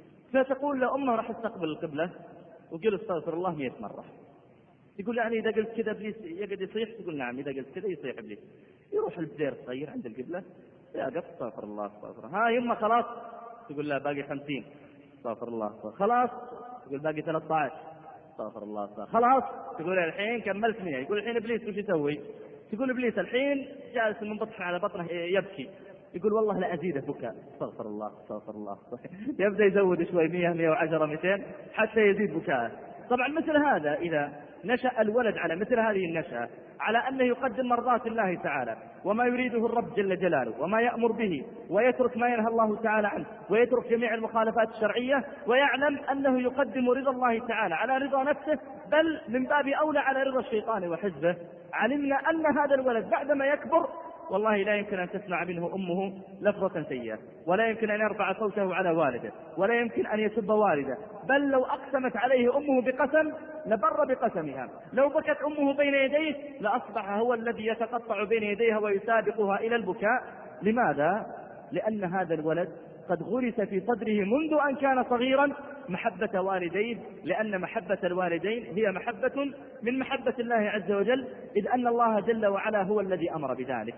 فتقول له أمه راح استقبل القبلة وقل استغفر الله مئة مرة. يقول يعني إذا قلت كذا إبليس يقعد يصيح؟ تقول نعم إذا قلت كذا يصيح إبليس. يروح البزير الصغير عند القبلة يقف استغفر الله استغفر الله. ها يما خلاص؟ تقول لا باقي خمسين استغفر الله استغفر. خلاص؟ تقول باقي ثلاثة عشر استغفر الله استغفر. خلاص؟ تقول الحين كملت مئة. يقول الحين إبليس وش يسوي؟ تقول إبليس الحين جالس منبطح على بطنه يبكي. يقول والله لا أزيده بكاء استغفر الله استغفر الله. يبدأ يزود شوي مئة مئة وعشرة مئتين حتى يزيد بكاءه. طبعا مثل هذا إذا نشأ الولد على مثل هذه النشأة على أنه يقدم مرضات الله تعالى وما يريده الرب جل جلاله وما يأمر به ويترك ما ينهى الله تعالى عنه ويترك جميع المخالفات الشرعية ويعلم أنه يقدم رضا الله تعالى على رضا نفسه بل من باب أولى على رضا الشيطان وحزبه، علمنا أن هذا الولد بعدما يكبر والله لا يمكن أن تسمع منه أمه لفظة سيئة، ولا يمكن أن يرفع صوته على والده، ولا يمكن أن يسب والده، بل لو أقسمت عليه أمه بقسم لبر بقسمها، لو بكت أمه بين يديه لأصبح هو الذي يتقطع بين يديها ويسابقها إلى البكاء. لماذا؟ لأن هذا الولد قد غرس في صدره منذ أن كان صغيرا محبة والديه، لأن محبة الوالدين هي محبة من محبة الله عز وجل، إذ أن الله جل وعلا هو الذي أمر بذلك.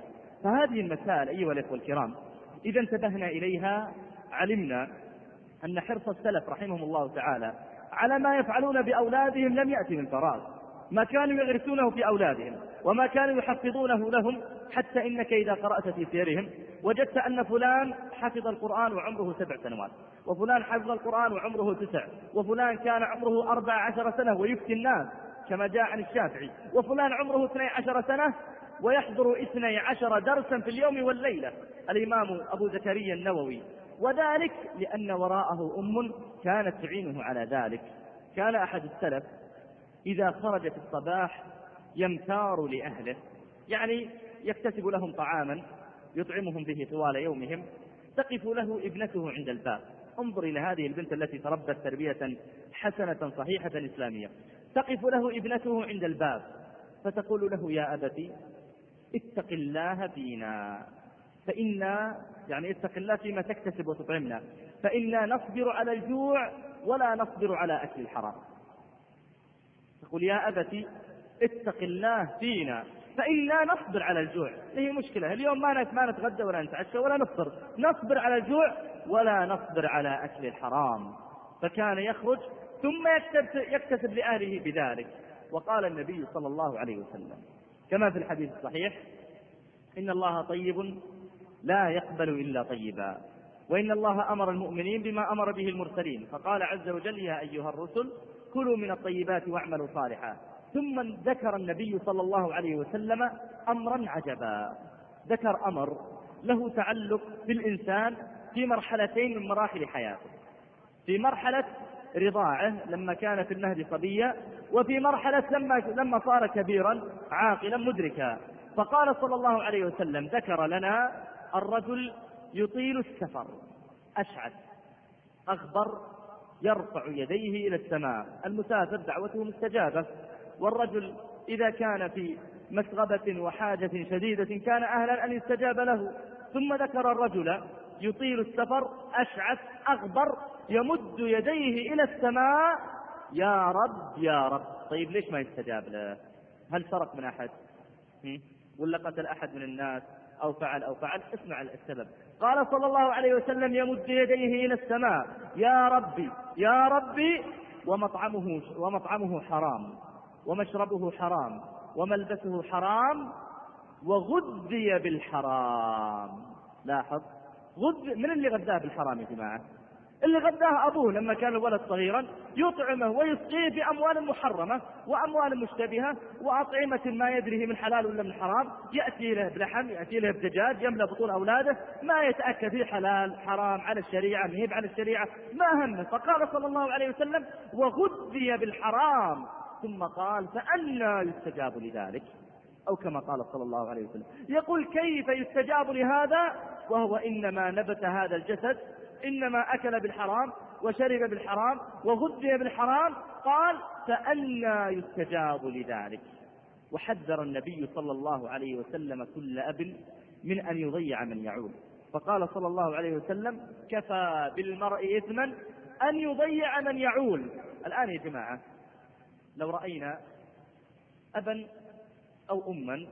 فهذه المسائل أيها الأخوة الكرام إذا انتبهنا إليها علمنا أن حرص السلف رحمهم الله تعالى على ما يفعلون بأولادهم لم يأتي من فراغ، ما كانوا يغرسونه في أولادهم وما كانوا يحفظونه لهم، حتى إنك إذا قرأت في سيرهم وجدت أن فلان حفظ القرآن وعمره سبع سنوات، وفلان حفظ القرآن وعمره تسع، وفلان كان عمره أربع عشر سنة ويفتي الناس كما جاء عن الشافعي، وفلان عمره اثني عشر سنة ويحضر اثني عشر درسا في اليوم والليلة، الإمام أبو زكريا النووي، وذلك لأن وراءه أم كانت تعينه على ذلك. كان أحد السلف إذا خرج في الصباح يمتار لأهله، يعني يكتسب لهم طعاما يطعمهم به طوال يومهم، تقف له ابنته عند الباب. انظر إلى هذه البنت التي تربت تربية حسنة صحيحة إسلامية، تقف له ابنته عند الباب فتقول له يا أبتي اتق الله فينا، فإنا يعني اتق الله فيما تكتسب وتطعمنا، فإنا نصبر على الجوع ولا نصبر على أكل الحرام. تقول يا أبتي اتق الله فينا فإنا نصبر على الجوع. هي مشكلة اليوم ما ما نتغدى ولا نتعشى ولا نفطر، نصبر على الجوع ولا نصبر على أكل الحرام. فكان يخرج ثم يكتسب, يكتسب لأهله بذلك. وقال النبي صلى الله عليه وسلم كما في الحديث الصحيح إن الله طيب لا يقبل إلا طيبا، وإن الله أمر المؤمنين بما أمر به المرسلين، فقال عز وجل يا أيها الرسل كلوا من الطيبات واعملوا صالحا. ثم ذكر النبي صلى الله عليه وسلم أمرا عجبا، ذكر أمر له تعلق بالإنسان في مرحلتين من مراحل حياته، في مرحلة رضاعه لما كان في المهد صبيا، وفي مرحلة لما, لما صار كبيرا عاقلا مدركا. فقال صلى الله عليه وسلم ذكر لنا الرجل يطيل السفر أشعث أغبر يرفع يديه إلى السماء، المسافر دعوته مستجابة، والرجل إذا كان في مسغبة وحاجة شديدة كان أهلا أن يستجاب له. ثم ذكر الرجل يطيل السفر أشعث أغبر يمد يديه إلى السماء يا رب يا رب. طيب ليش ما يستجاب له؟ هل سرق من أحد ولا قتل أحد من الناس أو فعل أو فعل؟ اسمع السبب. قال صلى الله عليه وسلم يمد يديه إلى السماء يا ربي يا ربي ومطعمه, ومطعمه حرام ومشربه حرام وملبسه حرام وغذي بالحرام. لاحظ غذي، من اللي غذاه بالحرام يا جماعة؟ اللي غذاه أبوه لما كان الولد صغيرا، يطعمه ويسقيه بأموال محرمة وأموال مشتبهة وأطعمة ما يدريه من حلال ولا من حرام، يأتي له بلحم يأتي له بدجاج يملأ بطون أولاده، ما يتأكد في حلال حرام على الشريعة مهيب على الشريعة، ما همه. فقال صلى الله عليه وسلم وغذي بالحرام، ثم قال فأنى يستجاب لذلك، أو كما قال صلى الله عليه وسلم. يقول كيف يستجاب لهذا وهو إنما نبت هذا الجسد، إنما أكل بالحرام وشرب بالحرام وغذي بالحرام. قال فأنى يستجاب لذلك. وحذر النبي صلى الله عليه وسلم كل أب من أن يضيع من يعول، فقال صلى الله عليه وسلم كفى بالمرء إثما أن يضيع من يعول. الآن يا جماعة لو رأينا أبا أو أما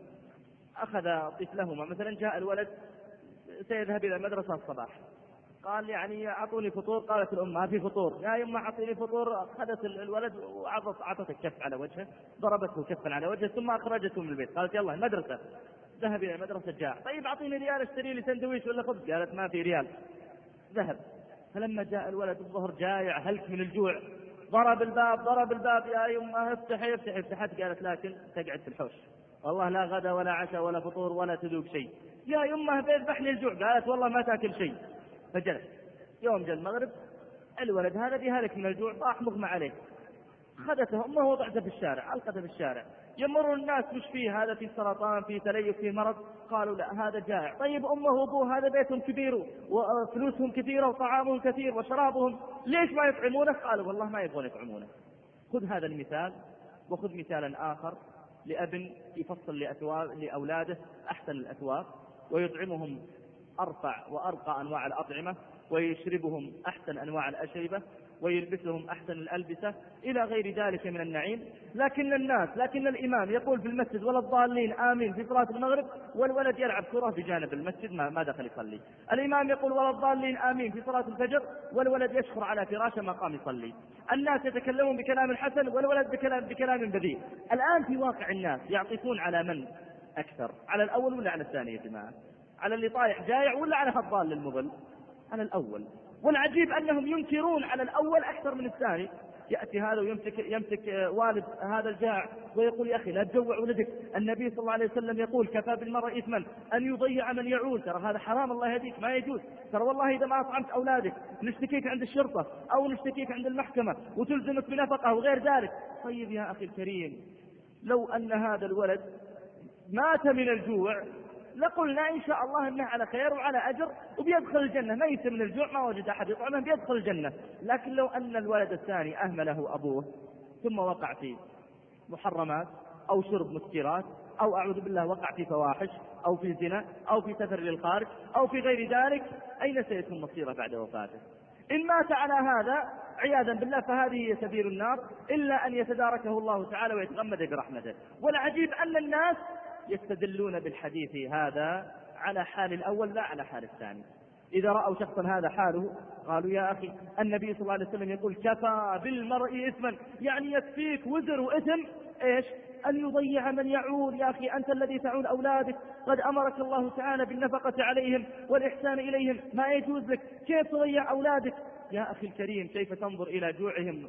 أخذ طفلهما، مثلا جاء الولد سيذهب إلى المدرسة الصباح، قال يعني أعطوني فطور، قالت الأم ما في فطور، يا يما أعطيني فطور، أخذت الولد وعطت الكف على وجهه، ضربته كفا على وجهه ثم أخرجته من البيت، قالت يلا المدرسة. ذهب إلى المدرسة جاء طيب أعطيني ريال اشتري لي سندويش ولا خبز، قالت ما في ريال، ذهب. فلما جاء الولد الظهر جائع هلك من الجوع، ضرب الباب ضرب الباب يا يما افتحي افتحي افتحت، قالت لكن تقعد في الحوش، والله لا غدا ولا عشاء ولا فطور ولا تذوق شيء. يا يما بيذبحني الجوع، قالت والله ما تاكل شيء. فجلس. يوم جاء المغرب الولد هذا بهلك من الجوع طاح مغمى عليه، خدته امه وضعته في الشارع، القته في الشارع. يمر الناس مش فيه، هذا في سرطان في تليف في مرض، قالوا لا هذا جائع. طيب امه وابوه هذا بيتهم كبير وفلوسهم كثيره وطعامهم كثير وشرابهم، ليش ما يطعمونه؟ قالوا والله ما يبغون يطعمونه. خذ هذا المثال وخذ مثالا آخر لأب يفصل لأولاده أحسن الأثواب ويطعمهم أرفع وأرقى أنواع الأطعمة ويشربهم أحسن أنواع الأشربة ويلبسهم أحسن الألبسة إلى غير ذلك من النعيم. لكن الناس لكن الإمام يقول في المسجد ولا الضالين آمين في صلاة المغرب، والولد يلعب كرة في جانب المسجد ما, ما دخل يصلي. الإمام يقول ولا الضالين آمين في صلاة الفجر، والولد يشخر على فراشه ما قام يصلي. الناس يتكلمون بكلام حسن والولد بكلام, بكلام بذيء. الآن في واقع الناس يعطفون على من أكثر، على الأول ولا على الثاني يا جماعة؟ على اللي طايح جايع ولا على الضال للمضل؟ على الأول. والعجيب أنهم ينكرون على الأول أكثر من الثاني. يأتي هذا ويمسك يمسك والد هذا الجاع ويقول يا أخي لا تجوع ولدك، النبي صلى الله عليه وسلم يقول كفى بالمرء إثما أن يضيع من يعول، ترى هذا حرام الله يهديك ما يجوز، ترى والله إذا ما أطعمت أولادك نشتكيك عند الشرطة أو نشتكيك عند المحكمة وتلزمك بنفقة وغير ذلك. طيب يا أخي الكريم، لو أن هذا الولد مات من الجوع لقلنا إن شاء الله أنه على خير وعلى أجر وبيدخل الجنة، ميت من الجوع ما وجد أحد يطعمه بيدخل الجنة. لكن لو أن الولد الثاني أهمله أبوه ثم وقع في محرمات أو شرب مسكرات أو أعوذ بالله وقع في فواحش أو في زنا أو في سفر للخارج أو في غير ذلك، أين سيكون مصيره بعد وفاته؟ إن مات على هذا عياذا بالله فهذه هي سبيل النار، إلا أن يتداركه الله تعالى ويتغمد برحمته. والعجيب أن الناس يستدلون بالحديث هذا على حال الأول لا على حال الثاني. إذا رأوا شخصا هذا حاله قالوا يا أخي النبي صلى الله عليه وسلم يقول كفى بالمرء إثما، يعني يكفيك وزر وإثم إيش؟ أن يضيع من يعول. يا أخي أنت الذي تعول أولادك، قد أمرك الله تعالى بالنفقة عليهم والإحسان إليهم، ما يجوز لك كيف تضيع أولادك؟ يا أخي الكريم كيف تنظر إلى جوعهم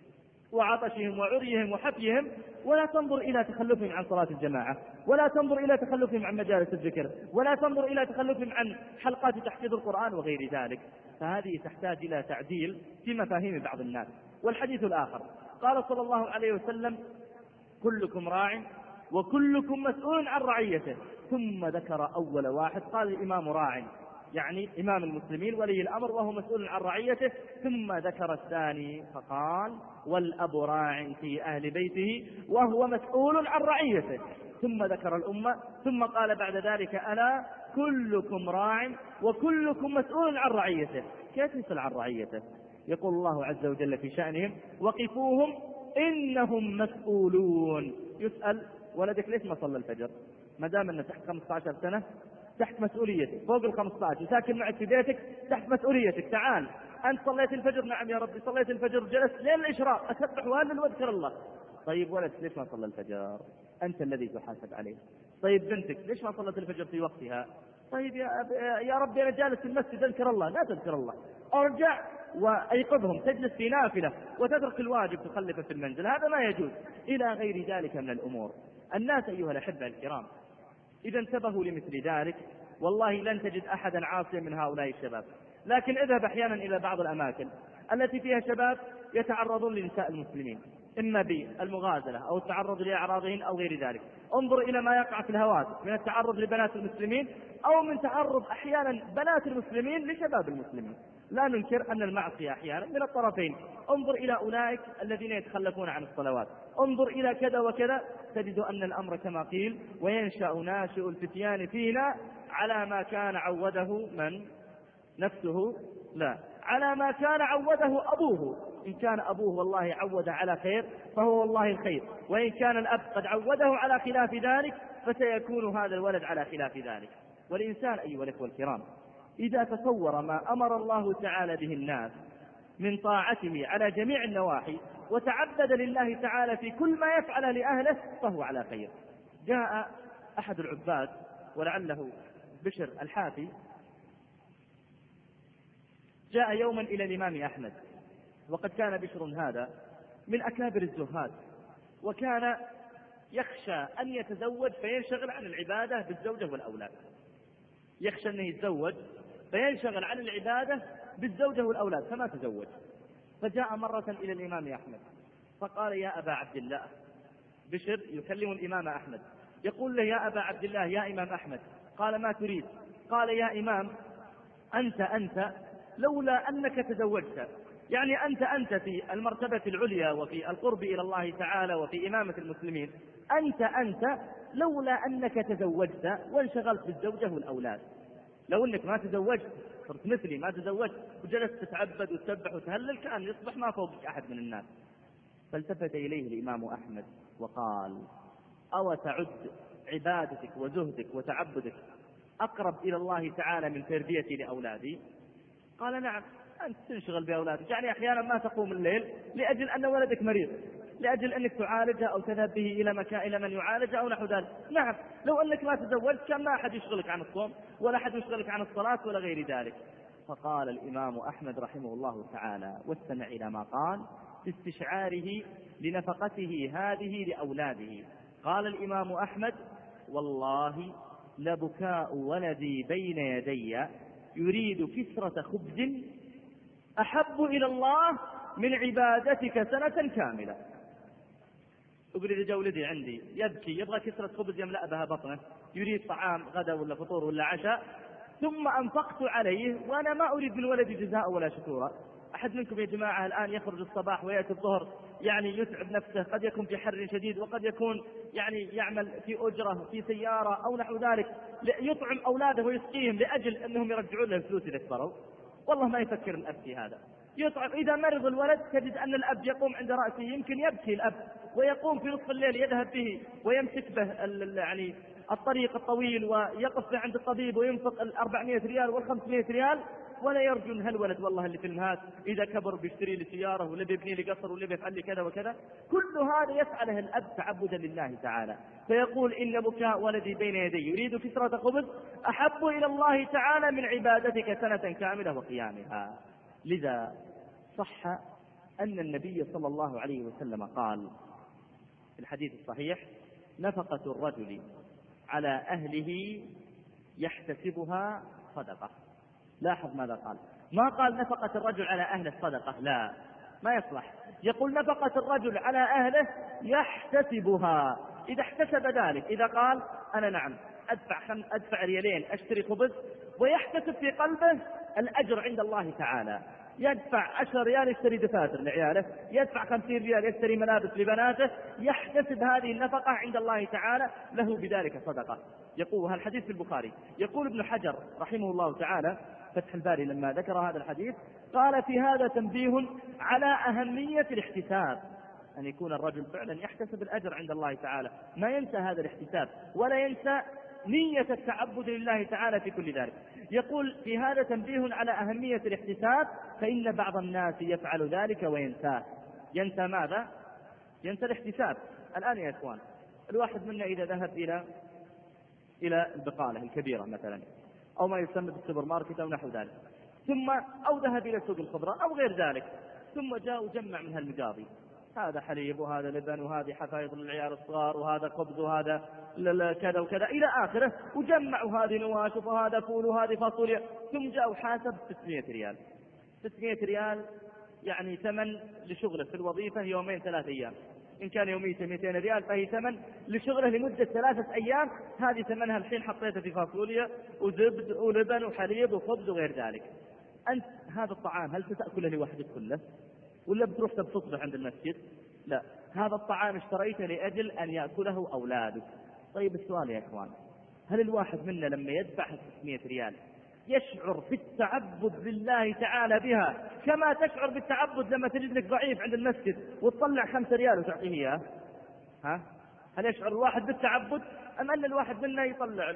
وعطشهم وعريهم وحفيهم ولا تنظر إلى تخلفهم عن صلاة الجماعة، ولا تنظر إلى تخلفهم عن مجالس الذكر، ولا تنظر إلى تخلفهم عن حلقات تحفيظ القرآن وغير ذلك. فهذه تحتاج إلى تعديل في مفاهيم بعض الناس. والحديث الآخر قال صلى الله عليه وسلم كلكم راع وكلكم مسؤول عن رعيته، ثم ذكر أول واحد قال الإمام راع يعني إمام المسلمين ولي الأمر وهو مسؤول عن رعيته، ثم ذكر الثاني فقال والأب راع في أهل بيته وهو مسؤول عن رعيته، ثم ذكر الأمة، ثم قال بعد ذلك ألا كلكم راع وكلكم مسؤول عن رعيته. كيف يسأل عن رعيته؟ يقول الله عز وجل في شأنهم وقفوهم إنهم مسؤولون. يسأل ولدك ليش ما صلى الفجر؟ ما دام أنه تحت خمسة عشر سنة تحت مسؤوليتك، فوق الخمسة عشر ساكن معك في بيتك تحت مسؤوليتك، تعال أنت صليت الفجر؟ نعم يا ربي صليت الفجر، جلست لين الإشراق أسبح وهلل واذكر الله. طيب ولد ليش ما صلى الفجر؟ أنت الذي تحاسب عليه. طيب بنتك ليش ما صلت الفجر في وقتها؟ طيب يا, يا ربي أنا جالس في المسجد أذكر الله. لا تذكر الله، أرجع وأيقظهم، تجلس في نافلة وتترك الواجب تخلفه في المنزل، هذا ما يجوز. إلى غير ذلك من الأمور. الناس أيها الأحبة الكرام إذا انتبهوا لمثل ذلك والله لن تجد أحدا عاصيا من هؤلاء الشباب. لكن اذهب أحيانا إلى بعض الأماكن التي فيها شباب يتعرضون لنساء المسلمين إما بالمغازلة أو التعرض لأعراضهن أو غير ذلك. انظر إلى ما يقع في الهواتف من التعرض لبنات المسلمين أو من تعرض أحيانا بنات المسلمين لشباب المسلمين. لا ننكر أن المعصية أحيانا من الطرفين. انظر إلى أولئك الذين يتخلفون عن الصلوات، انظر إلى كذا وكذا، تجد أن الأمر كما قيل وينشأ ناشئ الفتيان فينا على ما كان عوده من نفسه، لا على ما كان عوده أبوه. إن كان أبوه والله عود على خير فهو والله الخير، وإن كان الأب قد عوده على خلاف ذلك فسيكون هذا الولد على خلاف ذلك. والإنسان أيها الأخوة الكرام إذا تصور ما أمر الله تعالى به الناس من طاعته على جميع النواحي وتعبد لله تعالى في كل ما يفعل لأهله فهو على خير. جاء أحد العباد ولعله بشر الحافي، جاء يوما إلى الإمام أحمد، وقد كان بشر هذا من أكابر الزهاد، وكان يخشى أن يتزوج فينشغل عن العبادة بالزوجة والأولاد، يخشى أنه يتزوج فينشغل عن العبادة بالزوجة والأولاد فما تزوج. فجاء مرة إلى الإمام أحمد فقال يا أبا عبد الله، بشر يكلم الإمام أحمد يقول له يا أبا عبد الله يا إمام أحمد. قال ما تريد؟ قال يا إمام أنت أنت لولا أنك تزوجت، يعني أنت أنت في المرتبة العليا وفي القرب إلى الله تعالى وفي إمامة المسلمين، أنت أنت لولا أنك تزوجت وانشغلت بالزوجة والأولاد. لو أنك ما تزوجت صرت مثلي ما تزوجت وجلست تتعبد وتسبح وتهلل، كان يصبح ما فوقك أحد من الناس. فالتفت إليه الإمام أحمد وقال: أو تعد عبادتك وزهدك وتعبدك أقرب إلى الله تعالى من تربيتي لأولادي؟ قال: نعم، أنت تنشغل بأولادك، يعني أحيانا ما تقوم الليل لأجل أن ولدك مريض، لأجل أنك تعالجه أو تذهب به إلى مكان إلى من يعالجه أو نحو ذلك. نعم، لو أنك ما تزوجت كان ما أحد يشغلك عن الصوم ولا أحد يشغلك عن الصلاة ولا غير ذلك. فقال الإمام أحمد رحمه الله تعالى، واستمع إلى ما قال في استشعاره لنفقته هذه لأولاده. قال الإمام أحمد: والله لبكاء ولدي بين يدي يريد كسرة خبز أحب إلى الله من عبادتك سنة كاملة. أقول إذا جاء ولدي عندي يبكي يبغى كسرة خبز يملأ بها بطنه، يريد طعام غدا ولا فطور ولا عشاء، ثم أنفقت عليه وأنا ما أريد من ولدي جزاء ولا شكورا. أحد منكم يا جماعة الآن يخرج الصباح ويأتي الظهر، يعني يتعب نفسه، قد يكون في حر شديد وقد يكون يعني يعمل في أجرة في سيارة أو نحو ذلك، يطعم أولاده ويسقيهم لأجل أنهم يرجعون له الفلوس إذا كبروا؟ والله ما يفكر الأب في هذا. يطعم، إذا مرض الولد تجد أن الأب يقوم عند رأسه، يمكن يبكي الأب ويقوم في نصف الليل يذهب به ويمسك به يعني الطريق الطويل ويقف عند الطبيب وينفق الأربعمائة ريال والخمسمائة ريال، ولا يرجو أن هالولد والله اللي في المهات إذا كبر بيشتري لي سيارة ولا بيبني لي قصر ولا بيفعل لي كذا وكذا. كل هذا يفعله الأب تعبدا لله تعالى. فيقول: إن بكاء ولدي بين يدي يريد كسرة خبز أحب إلى الله تعالى من عبادتك سنة كاملة وقيامها. لذا صح أن النبي صلى الله عليه وسلم قال في الحديث الصحيح: نفقة الرجل على أهله يحتسبها صدقة. لاحظ ماذا قال، ما قال نفقة الرجل على أهله صدقة، لا، ما يصلح. يقول نفقة الرجل على أهله يحتسبها. إذا احتسب ذلك، إذا قال أنا نعم أدفع, خم... أدفع ريالين أشتري خبز، ويحتسب في قلبه الأجر عند الله تعالى، يدفع عشر ريال يشتري دفاتر لعياله، يدفع خمسين ريال يشتري ملابس لبناته، يحتسب هذه النفقة عند الله تعالى، له بذلك صدقة. يقول هالحديث في البخاري. يقول ابن حجر رحمه الله تعالى فتح الباري لما ذكر هذا الحديث قال: في هذا تنبيه على أهمية الاحتساب، أن يكون الرجل فعلا يحتسب الأجر عند الله تعالى، ما ينسى هذا الاحتساب ولا ينسى نية التعبد لله تعالى في كل ذلك. يقول: في هذا تنبيه على أهمية الاحتساب، فإن بعض الناس يفعل ذلك وينساه. ينسى ماذا؟ ينسى الاحتساب. الآن يا إخوان، الواحد منا إذا ذهب إلى إلى البقالة الكبيرة مثلا، أو ما يسمى بالسوبر ماركت أو نحو ذلك، ثم أو ذهب إلى سوق الخضرة أو غير ذلك، ثم جاء وجمع من هالمقاضي، هذا حليب وهذا لبن وهذه حفايض للعيال الصغار وهذا خبز وهذا كذا وكذا إلى آخره، وجمعوا هذه نواشف وهذا فول وهذه فاصوليا، ثم جاء وحاسب ستمائة ريال. ستمائة ريال يعني ثمن لشغله في الوظيفة يومين ثلاث أيام، إن كان يوميته مئتين ريال فهي ثمن لشغله لمدة ثلاثة أيام، هذه ثمنها الحين حطيتها في فاصوليا وزبد ولبن وحليب وخبز وغير ذلك. أنت هذا الطعام هل ستأكله لوحدك كله ولا بتروح تبتصبح عند المسجد؟ لا، هذا الطعام اشتريته لأجل أن يأكله أولادك. طيب السؤال يا إخوان، هل الواحد منا لما يدفع ستمائة ريال يشعر بالتعبد لله تعالى بها كما تشعر بالتعبد لما تجد لك ضعيف عند المسجد وتطلع خمسة ريال وتعطيه إياه؟ ها؟ هل يشعر الواحد بالتعبد أم أن الواحد منا يطلع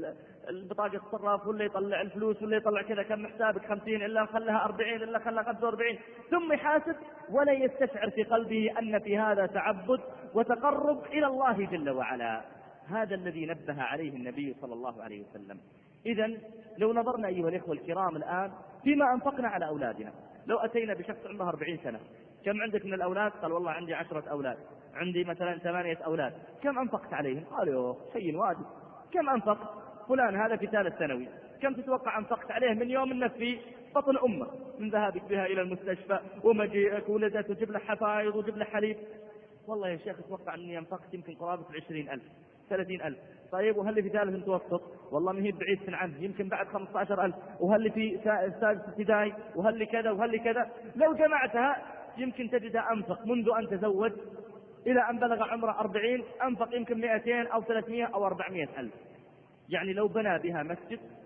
البطاقة الصراف ولا يطلع الفلوس ولا يطلع كذا كم حسابك خمسين إلا خلها أربعين إلا خلها خمسة وأربعين، ثم يحاسب ولا يستشعر في قلبه أن في هذا تعبد وتقرب إلى الله جل وعلا؟ هذا الذي نبه عليه النبي صلى الله عليه وسلم. إذن لو نظرنا أيها الإخوة الكرام الآن فيما أنفقنا على أولادنا، لو أتينا بشخص عنده أربعين سنة، كم عندك من الأولاد؟ قال والله عندي عشرة أولاد، عندي مثلا ثمانية أولاد، كم أنفقت عليهم؟ قال يوه شيء واجب. كم أنفقت؟ فلان هذا في ثالث ثانوي، كم تتوقع أنفقت عليه من يوم أنك في بطن أمه، من ذهابك بها إلى المستشفى ومجيئك ولدت وجب له حفايض وجب له حليب؟ والله يا شيخ اتوقع أني أنفقت يمكن قرابة عشرين ألف ثلاثين ألف. طيب وهل في ثالث متوسط؟ والله ما هي بعيد عنه، يمكن بعد خمسة عشر ألف. وهل في سادس ابتدائي؟ وهل كذا وهل كذا؟ لو جمعتها يمكن تجدها أنفق منذ أن تزوج إلى أن بلغ عمره أربعين، أنفق يمكن مئتين أو ثلاثمائة أو أربعمائة ألف. يعني لو بنى بها مسجد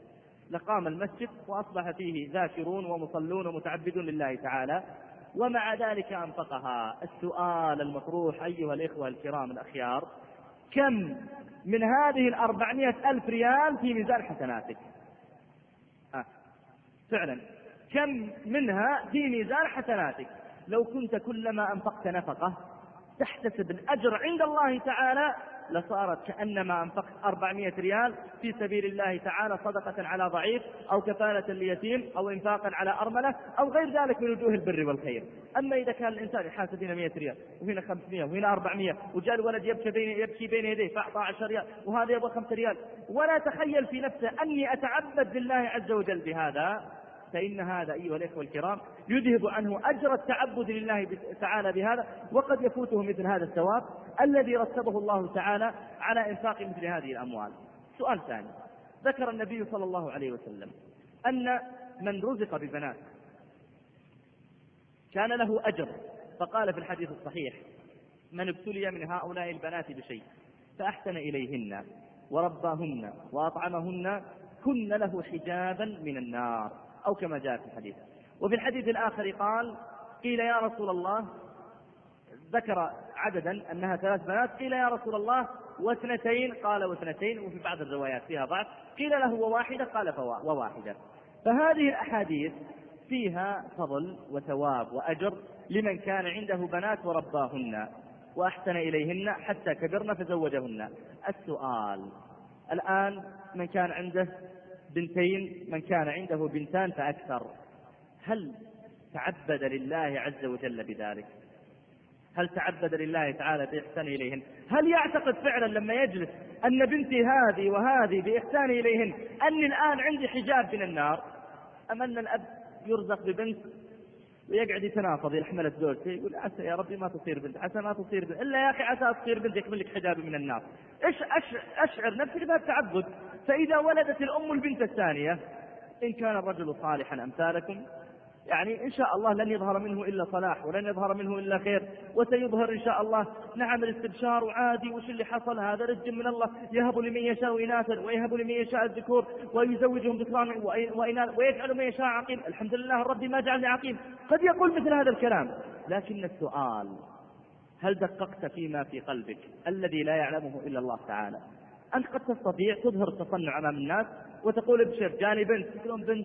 لقام المسجد وأصبح فيه ذاكرون ومصلون ومتعبدون لله تعالى، ومع ذلك أنفقها. السؤال المطروح أيها الإخوة الكرام الأخيار: كم من هذه الأربعمائة ألف ريال في ميزان حسناتك؟ آه. فعلا كم منها في ميزان حسناتك؟ لو كنت كلما أنفقت نفقة تحتسب الأجر عند الله تعالى لصارت كأنما أنفقت أربعمائة ريال في سبيل الله تعالى، صدقة على ضعيف أو كفالة ليتيم أو إنفاقا على أرملة أو غير ذلك من وجوه البر والخير. أما إذا كان الإنسان يحاسب هنا مائة ريال وهنا خمسمائة وهنا أربعمائة، وجاء الولد يبكي بين, يبكي بين يديه فأعطى عشرة ريال وهذا يبغى خمسة ريال، ولا تخيل في نفسه أني أتعبد لله عز وجل بهذا، فإن هذا أيها الإخوة الكرام يذهب عنه أجر التعبد لله تعالى بهذا، وقد يفوته مثل هذا الثواب الذي رتبه الله تعالى على إنفاق مثل هذه الأموال. سؤال ثاني: ذكر النبي صلى الله عليه وسلم أن من رزق ببنات كان له أجر، فقال في الحديث الصحيح: من ابتلي من هؤلاء البنات بشيء فأحسن إليهن ورباهن وأطعمهن كن له حجابا من النار، أو كما جاء في الحديث. وفي الحديث الآخر قال: قيل يا رسول الله، ذكر عددا أنها ثلاث بنات، قيل يا رسول الله واثنتين، قال واثنتين، وفي بعض الروايات فيها ضعف، قيل له وواحدة، قال وواحدة. فهذه الأحاديث فيها فضل وثواب وأجر لمن كان عنده بنات ورباهن وأحسن إليهن حتى كبرن فزوجهن. السؤال الآن: من كان عنده بنتين، من كان عنده بنتان فأكثر، هل تعبد لله عز وجل بذلك؟ هل تعبد لله تعالى بإحسان إليهن؟ هل يعتقد فعلا لما يجلس أن بنتي هذه وهذه بإحسان إليهن أني الآن عندي حجاب من النار؟ أم أن الأب يرزق ببنت ويقعد يتنافض يحمل زوجته يقول: عسى يا ربي ما تصير بنت، عسى ما تصير بنت، إلا يا أخي عسى تصير بنت يكمل لك حجابي من النار. إيش أشعر نفسك بهذا التعبد. فإذا ولدت الأم البنت الثانية، إن كان الرجل صالحا أمثالكم، يعني إن شاء الله لن يظهر منه إلا صلاح ولن يظهر منه إلا خير، وسيظهر إن شاء الله. نعم الاستبشار وعادي، وش اللي حصل؟ هذا رزق من الله، يهب لمن يشاء إناثا ويهب لمن يشاء الذكور ويزوجهم ذكران وإناث ويجعل من يشاء عقيم، الحمد لله ربي ما جعلني عقيم. قد يقول مثل هذا الكلام، لكن السؤال: هل دققت فيما في قلبك الذي لا يعلمه إلا الله تعالى؟ أنت قد تستطيع تظهر التصنع أمام الناس وتقول: ابشر جاني بنت، تقولون بنت،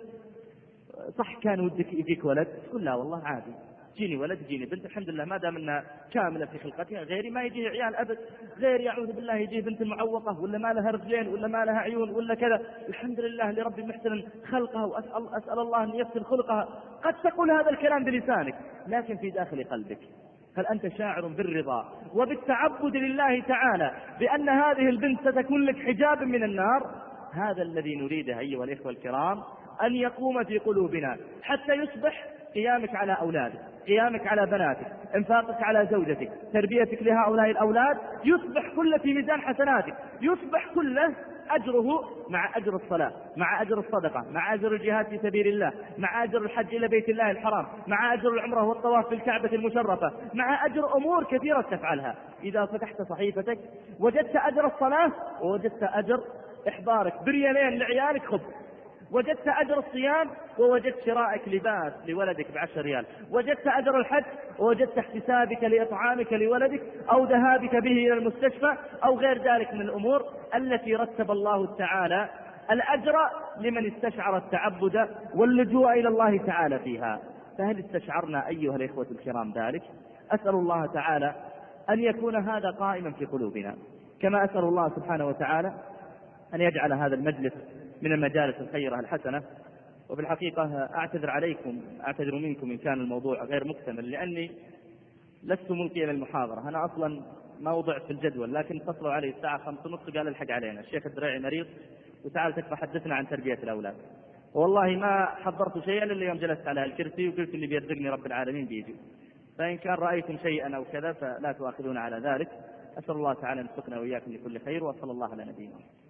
صح كان ودك يجيك ولد، تقول: لا والله عادي، جيني ولد جيني بنت، الحمد لله ما دام انها كامله في خلقتها، غيري ما يجيه عيال ابد، غيري يعوذ بالله يجيه بنت معوقه ولا ما لها رجلين ولا ما لها عيون ولا كذا، الحمد لله لربي محسن خلقها واسال اسال الله ان يحسن خلقها. قد تقول هذا الكلام بلسانك، لكن في داخل قلبك هل أنت شاعر بالرضا وبالتعبد لله تعالى بأن هذه البنت ستكون لك حجاب من النار؟ هذا الذي نريده أيها الإخوة الكرام، أن يقوم في قلوبنا حتى يصبح قيامك على أولادك، قيامك على بناتك، انفاقك على زوجتك، تربيتك لهؤلاء الأولاد، يصبح كله في ميزان حسناتك، يصبح كله أجره مع أجر الصلاة، مع أجر الصدقة، مع أجر الجهاد في سبيل الله، مع أجر الحج إلى بيت الله الحرام، مع أجر العمرة والطواف في الكعبة المشرفة، مع أجر أمور كثيرة تفعلها. إذا فتحت صحيفتك وجدت أجر الصلاة ووجدت أجر إحضارك بريالين لعيالك خذ، وجدت أجر الصيام ووجدت شرائك لباس لولدك بعشر ريال، وجدت أجر الحج ووجدت احتسابك لإطعامك لولدك أو ذهابك به إلى المستشفى أو غير ذلك من الأمور التي رتب الله تعالى الأجر لمن استشعر التعبد واللجوء إلى الله تعالى فيها. فهل استشعرنا أيها الإخوة الكرام ذلك؟ أسأل الله تعالى أن يكون هذا قائما في قلوبنا، كما أسأل الله سبحانه وتعالى أن يجعل هذا المجلس من المجالس الخيرة الحسنة. وفي الحقيقة أعتذر عليكم، أعتذر منكم إن كان الموضوع غير مكتمل، لأني لست ملقيا للمحاضرة، أنا أصلا موضع في الجدول، لكن اتصلوا علي الساعة خمسة ونصف قال الحق علينا الشيخ الدريعي مريض وتعال تكفى حدثنا عن تربية الأولاد. والله ما حضرت شيئا إلا يوم جلست على الكرسي وقلت اللي بيرزقني رب العالمين بيجي، فإن كان رأيتم شيئا أو كذا فلا تؤاخذون على ذلك. أسأل الله تعالى أن يوفقنا وإياكم لكل خير، وصلى الله على نبينا.